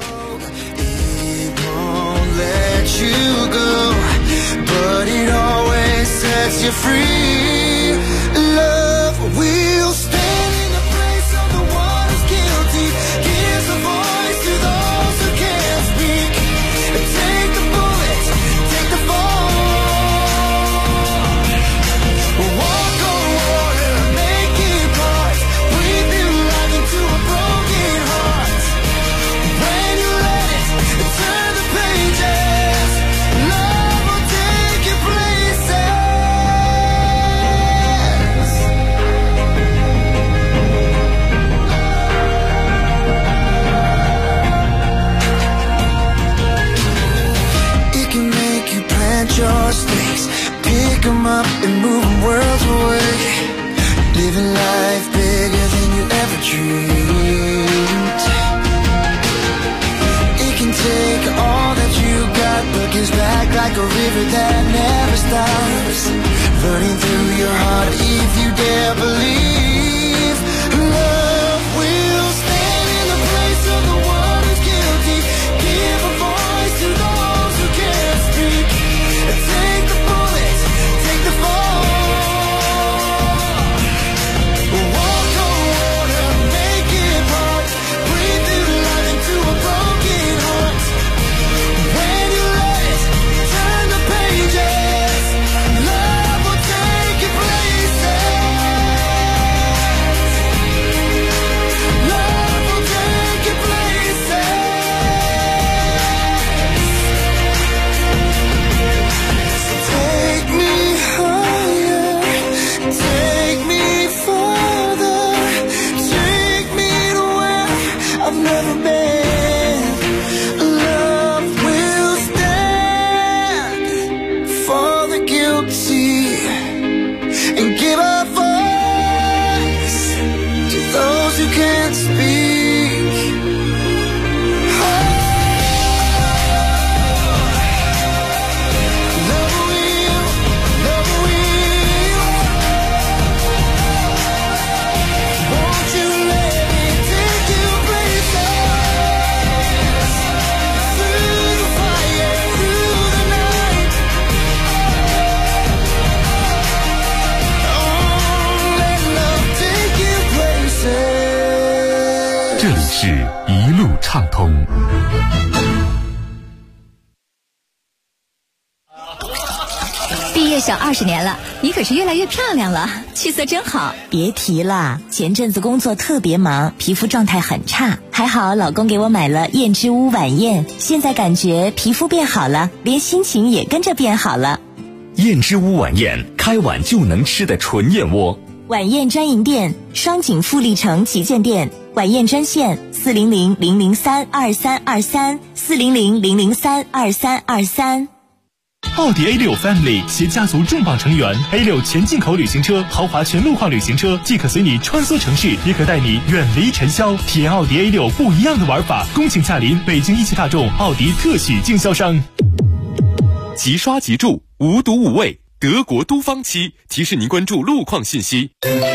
your stakes, pick 'em up and move 'em worlds away. Living life bigger than you ever dreamed. It can take all that you got, but gives back like a river that never stops. Running through your heart if you dare believe. Love will stand in the place of the one who's guilty. Give a voice to those who can't speak. Take the bullet, take the fall. Walk on water, make it hard. Breathe new life into a broken heart. When you let it, turn the page. 是一路畅通。 毕业小20年了，你可是越来越漂亮了，气色真好。 别提了，前阵子工作特别忙，皮肤状态很差，还好老公给我买了燕之屋晚宴，现在感觉皮肤变好了，连心情也跟着变好了。 燕之屋晚宴，开碗就能吃的纯燕窝。 晚宴专营店，双井富力城旗舰店，晚宴专线400-003-2323，400-003-2323。 奥迪 A6 Family 携家族重磅成员 A6 全进口旅行车、豪华全路况旅行车，既可随你穿梭城市，也可带你远离尘嚣，体验奥迪 A6 不一样的玩法。恭请驾临北京一汽大众奥迪特许经销商。 即刷即住，无毒无味，德国都方漆提示您关注路况信息。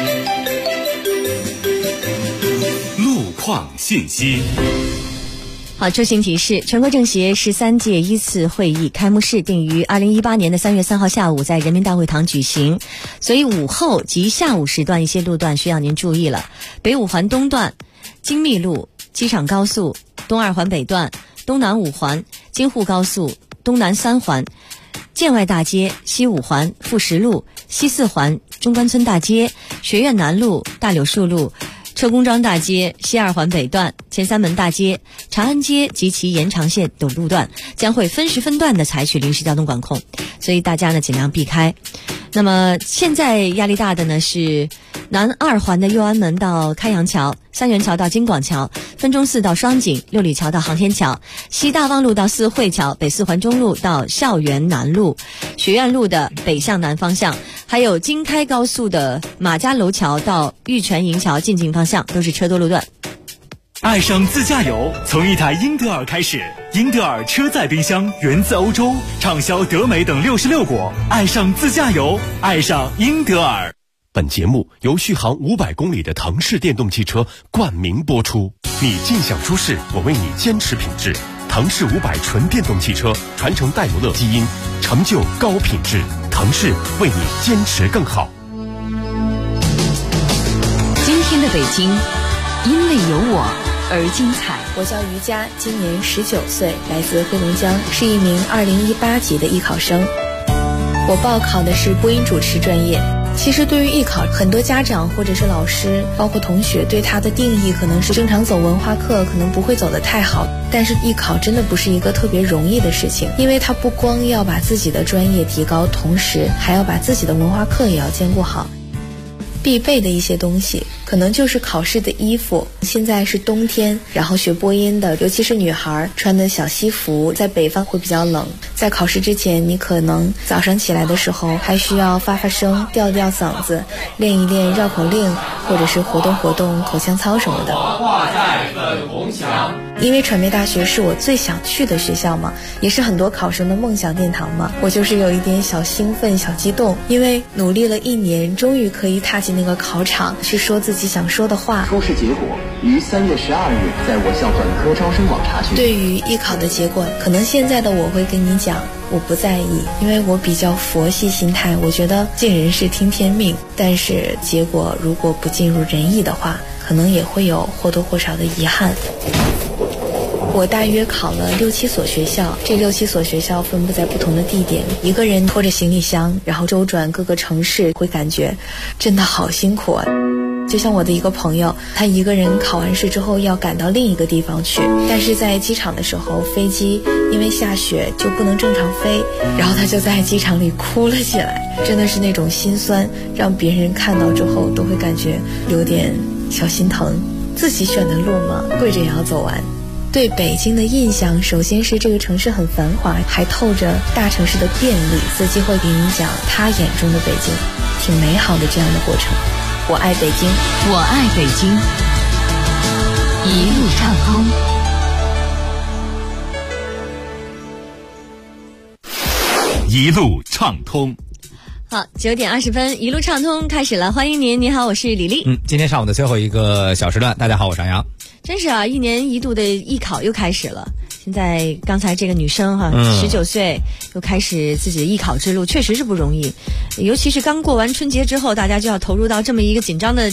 路况信息。 好，出行提示：全国政协13届依次会议开幕式定于2018年的3月3号下午在人民大会堂举行，所以午后及下午时段一些路段需要您注意了。北五环东段、京密路、机场高速、东2环北段、东南5环、京沪高速、东南3环、建外大街、西5环、富实路、西4环、中关村大街、学院南路、大柳树路、车公庄大街、西2环北段、前三门大街、长安街及其延长线等路段将会分时分段的采取临时交通管控，所以大家呢尽量避开。那么现在压力大的呢是南2环的右安门到开阳桥、三元桥到京广桥、分钟寺到双井、六里桥到航天桥、西大望路到四惠桥、北4环中路到校园南路、学院路的北向南方向，还有京开高速的马家楼桥到玉泉营桥进京方向都是车多路段。 爱上自驾游，从一台英德尔开始。英德尔车载冰箱源自欧洲，畅销德美等66国。爱上自驾游，爱上英德尔。 本节目由续航500公里的腾势电动汽车冠名播出。你尽享舒适，我为你坚持品质。腾势500纯电动汽车传承戴姆勒基因，成就高品质。腾势为你坚持更好。 今天的北京，因为有我而精彩。 我叫于佳，今年19岁，来自黑龙江，是一名2018级的艺考生。我报考的是播音主持专业。其实对于艺考，很多家长或者是老师，包括同学对它的定义可能是经常走文化课，可能不会走得太好。但是艺考真的不是一个特别容易的事情，因为它不光要把自己的专业提高，同时还要把自己的文化课也要兼顾好。必备的一些东西可能就是考试的衣服，现在是冬天，然后学播音的尤其是女孩穿的小西服，在北方会比较冷，在考试之前你可能早上起来的时候还需要发声，吊嗓子，练一练绕口令，或者是活动口腔操什么的。画在粉红墙。因为传媒大学是我最想去的学校嘛，也是很多考生的梦想殿堂嘛，我就是有一点小兴奋小激动，因为努力了1年，终于可以踏进那个考场去说自己想说的话。 初试结果于3月12日在我校本科招生网查询。 对于艺考的结果，可能现在的我会跟你讲我不在意，因为我比较佛系心态，我觉得尽人事听天命，但是结果如果不尽如人意的话，可能也会有或多或少的遗憾。我大约考了6、7所学校，这6、7所学校分布在不同的地点，一个人拖着行李箱，然后周转各个城市，会感觉真的好辛苦啊。就像我的一个朋友，他一个人考完试之后要赶到另一个地方去，但是在机场的时候，飞机因为下雪就不能正常飞，然后他就在机场里哭了起来，真的是那种心酸，让别人看到之后都会感觉有点小心疼。自己选的路嘛，跪着也要走完。对北京的印象，首先是这个城市很繁华，还透着大城市的便利。司机会给你讲他眼中的北京，挺美好的这样的过程。我爱北京， 我爱北京，一路畅通，一路畅通。 好，9点20分，一路畅通开始了，欢迎您。你好，我是李丽。 今天上午的最后一个小时段，大家好，我是杨洋。 真是啊，1年1度的艺考又开始了。现在刚才这个女生19岁又开始自己的艺考之路，确实是不容易。尤其是刚过完春节之后，大家就要投入到这么一个紧张的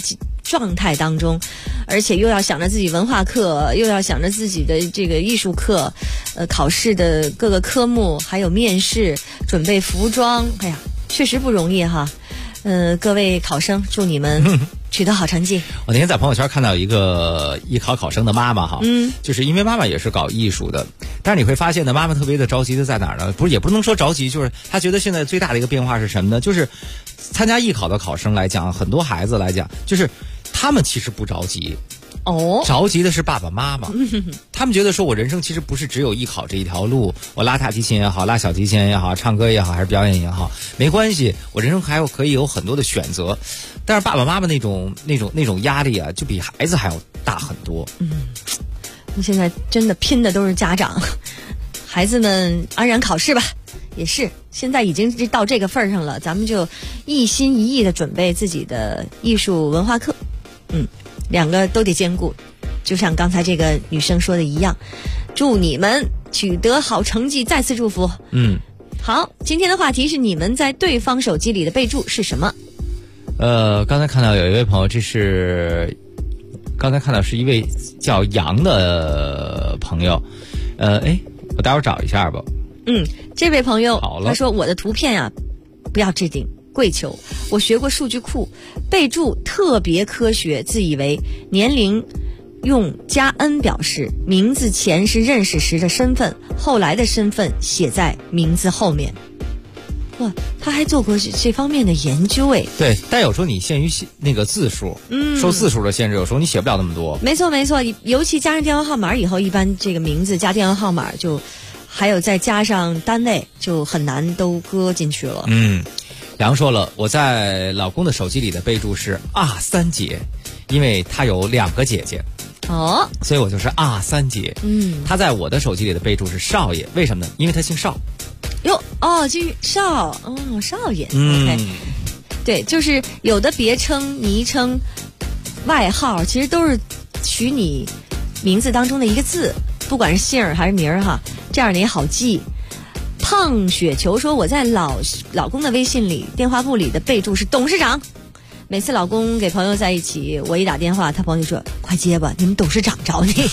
状态当中，而且又要想着自己文化课，又要想着自己的这个艺术课，考试的各个科目，还有面试，准备服装，哎呀，确实不容易哈。各位考生，祝你们取得好成绩。 我那天在朋友圈看到一个艺考考生的妈妈哈，就是因为妈妈也是搞艺术的，但是你会发现呢，妈妈特别的着急的在哪儿呢？不是，也不能说着急，就是她觉得现在最大的一个变化是什么呢？就是参加艺考的考生来讲，很多孩子来讲，就是他们其实不着急。着急的是爸爸妈妈，他们觉得说我人生其实不是只有艺考这一条路，我拉大提琴也好，拉小提琴也好，唱歌也好，还是表演也好，没关系，我人生还可以有很多的选择。但是爸爸妈妈那种压力啊，就比孩子还要大很多。 现在真的拼的都是家长，孩子们安然考试吧。也是，现在已经到这个份上了，咱们就一心一意的准备自己的艺术文化课。两个都得兼顾，就像刚才这个女生说的一样，祝你们取得好成绩，再次祝福。好，今天的话题是你们在对方手机里的备注是什么？ 刚才看到有一位朋友，刚才看到是一位叫杨的朋友，我待会儿找一下吧。 这位朋友他说我的图片啊，不要置顶。跪求，我学过数据库，备注特别科学，自以为年龄用加 N 表示，名字前是认识时的身份，后来的身份写在名字后面。哇，他还做过这方面的研究哎。 对，但有时候你限于那个字数，受字数的限制，有时候你写不了那么多。 没错，尤其加上电话号码以后，一般这个名字加电话号码就还有再加上单位，就很难都搁进去了。 杨说了，我在老公的手机里的备注是三姐，因为他有2个姐姐，所以我就是三姐。他在我的手机里的备注是少爷，为什么呢？因为他姓邵。 就是邵爷。OK， 对，就是有的别称、昵称、外号，其实都是取你名字当中的一个字，不管是姓儿还是名儿哈，这样你也好记。胖雪球说，我在老公的微信里电话簿里的备注是董事长，每次老公给朋友在一起，我一打电话，他朋友就说快接吧，你们董事长找你。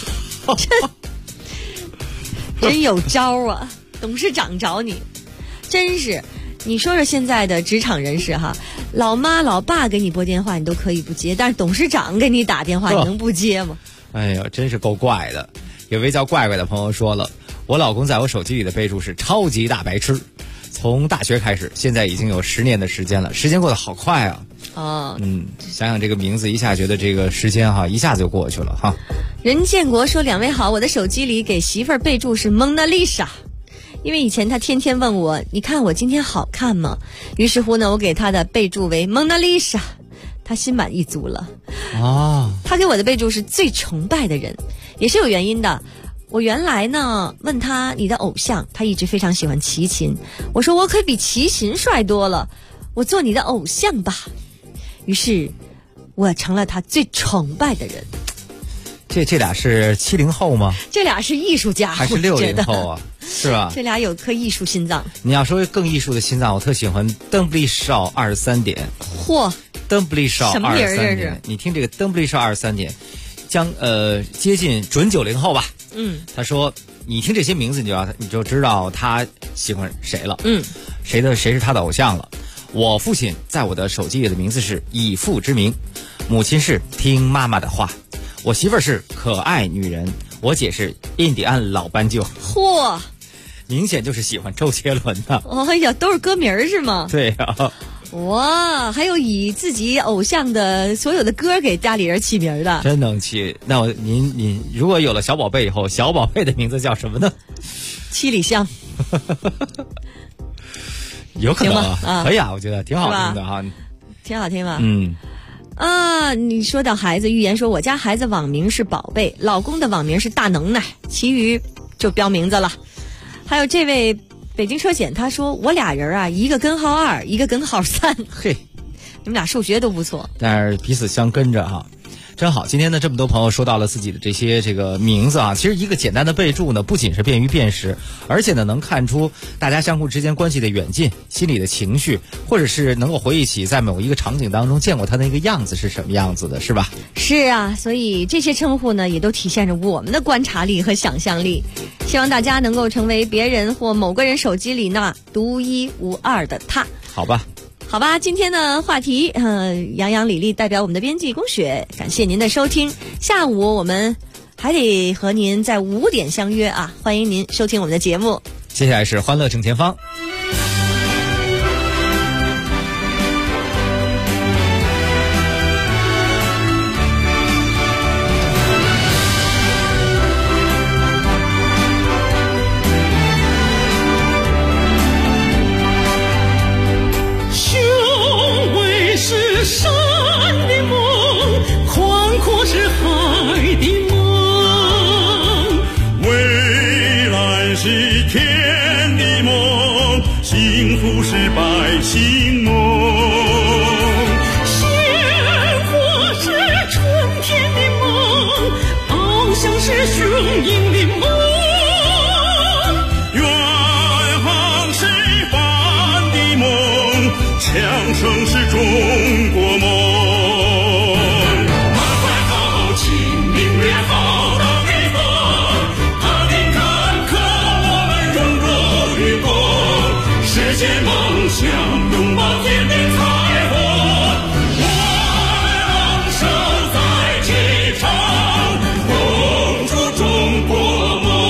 真有招啊，董事长找你，真是。你说说现在的职场人士哈，老妈老爸给你拨电话你都可以不接，但是董事长给你打电话你能不接吗？ 哎呦，真是够怪的。有位叫怪怪的朋友说了，我老公在我手机里的备注是超级大白痴，从大学开始，现在已经有10年的时间了，时间过得好快啊。想想这个名字，一下觉得这个时间一下子就过去了哈。 任建国说，两位好，我的手机里给媳妇儿备注是蒙娜丽莎，因为以前他天天问我，你看我今天好看吗？于是乎呢，我给他的备注为蒙娜丽莎，他心满意足了。他给我的备注是最崇拜的人，也是有原因的。我原来呢问他你的偶像，他一直非常喜欢齐秦，我说我可比齐秦帅多了，我做你的偶像吧。于是我成了他最崇拜的人。 这俩是70后吗？ 这俩是艺术家， 还是60后啊？是吧？ 这俩有颗艺术心脏。 你要说更艺术的心脏，我特喜欢邓布利少23点。邓布利少23点，你听这个邓布利少23点，接近准90后吧。他说你听这些名字你就知道他喜欢谁了。谁是他的偶像了。我父亲在我的手机里的名字是以父之名，母亲是听妈妈的话，我媳妇儿是可爱女人，我姐是印第安老斑鸠。明显就是喜欢周杰伦的。 哎呀，都是歌名是吗？ 对呀。 哇，还有以自己偶像的所有的歌给家里人起名的， 真能起。那您如果有了小宝贝以后，小宝贝的名字叫什么呢？ 七里香。 有可能可以啊，我觉得挺好听的哈， 挺好听吧？你说到孩子，预言说我家孩子网名是宝贝，老公的网名是大能耐，其余就标名字了。还有这位北京车险，他说我俩人啊，一个根号2，一个根号3。 嘿， 你们俩数学都不错， 但是彼此相跟着哈。 真好。今天呢，这么多朋友说到了自己的这个名字啊，其实一个简单的备注呢，不仅是便于辨识，而且呢能看出大家相互之间关系的远近、心理的情绪，或者是能够回忆起在某一个场景当中见过他那个样子是什么样子的，是吧？ 是啊，所以这些称呼呢，也都体现着我们的观察力和想象力。希望大家能够成为别人或某个人手机里那独一无二的他。 好吧。 好吧，今天的话题，杨洋、李丽代表我们的编辑龚雪，感谢您的收听。下午我们还得和您在5点相约啊，欢迎您收听我们的节目。 接下来是欢乐正前方。 山的梦，宽阔是海的梦，未来是天的梦，幸福是百姓梦，鲜花是春天的梦，翱翔是雄鹰的梦，远航是帆的梦，强盛是中国梦。满怀豪情，明月浩荡的风，踏平坎坷，我们荣辱与共，实现梦想，拥抱天地彩虹。我们昂首在街上，共筑中国梦。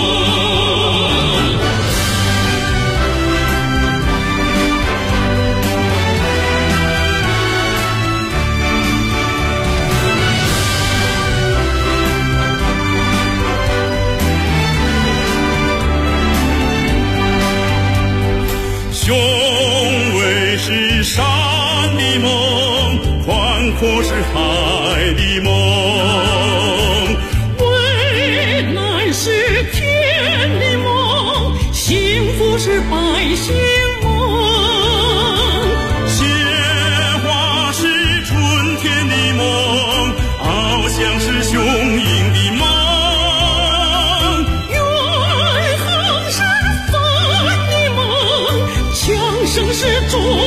雄伟是山的梦，宽阔是海的梦，未来是天的梦，幸福是百姓梦，鲜花是春天的梦，翱翔是雄鹰的梦，远航是帆的梦，强盛是中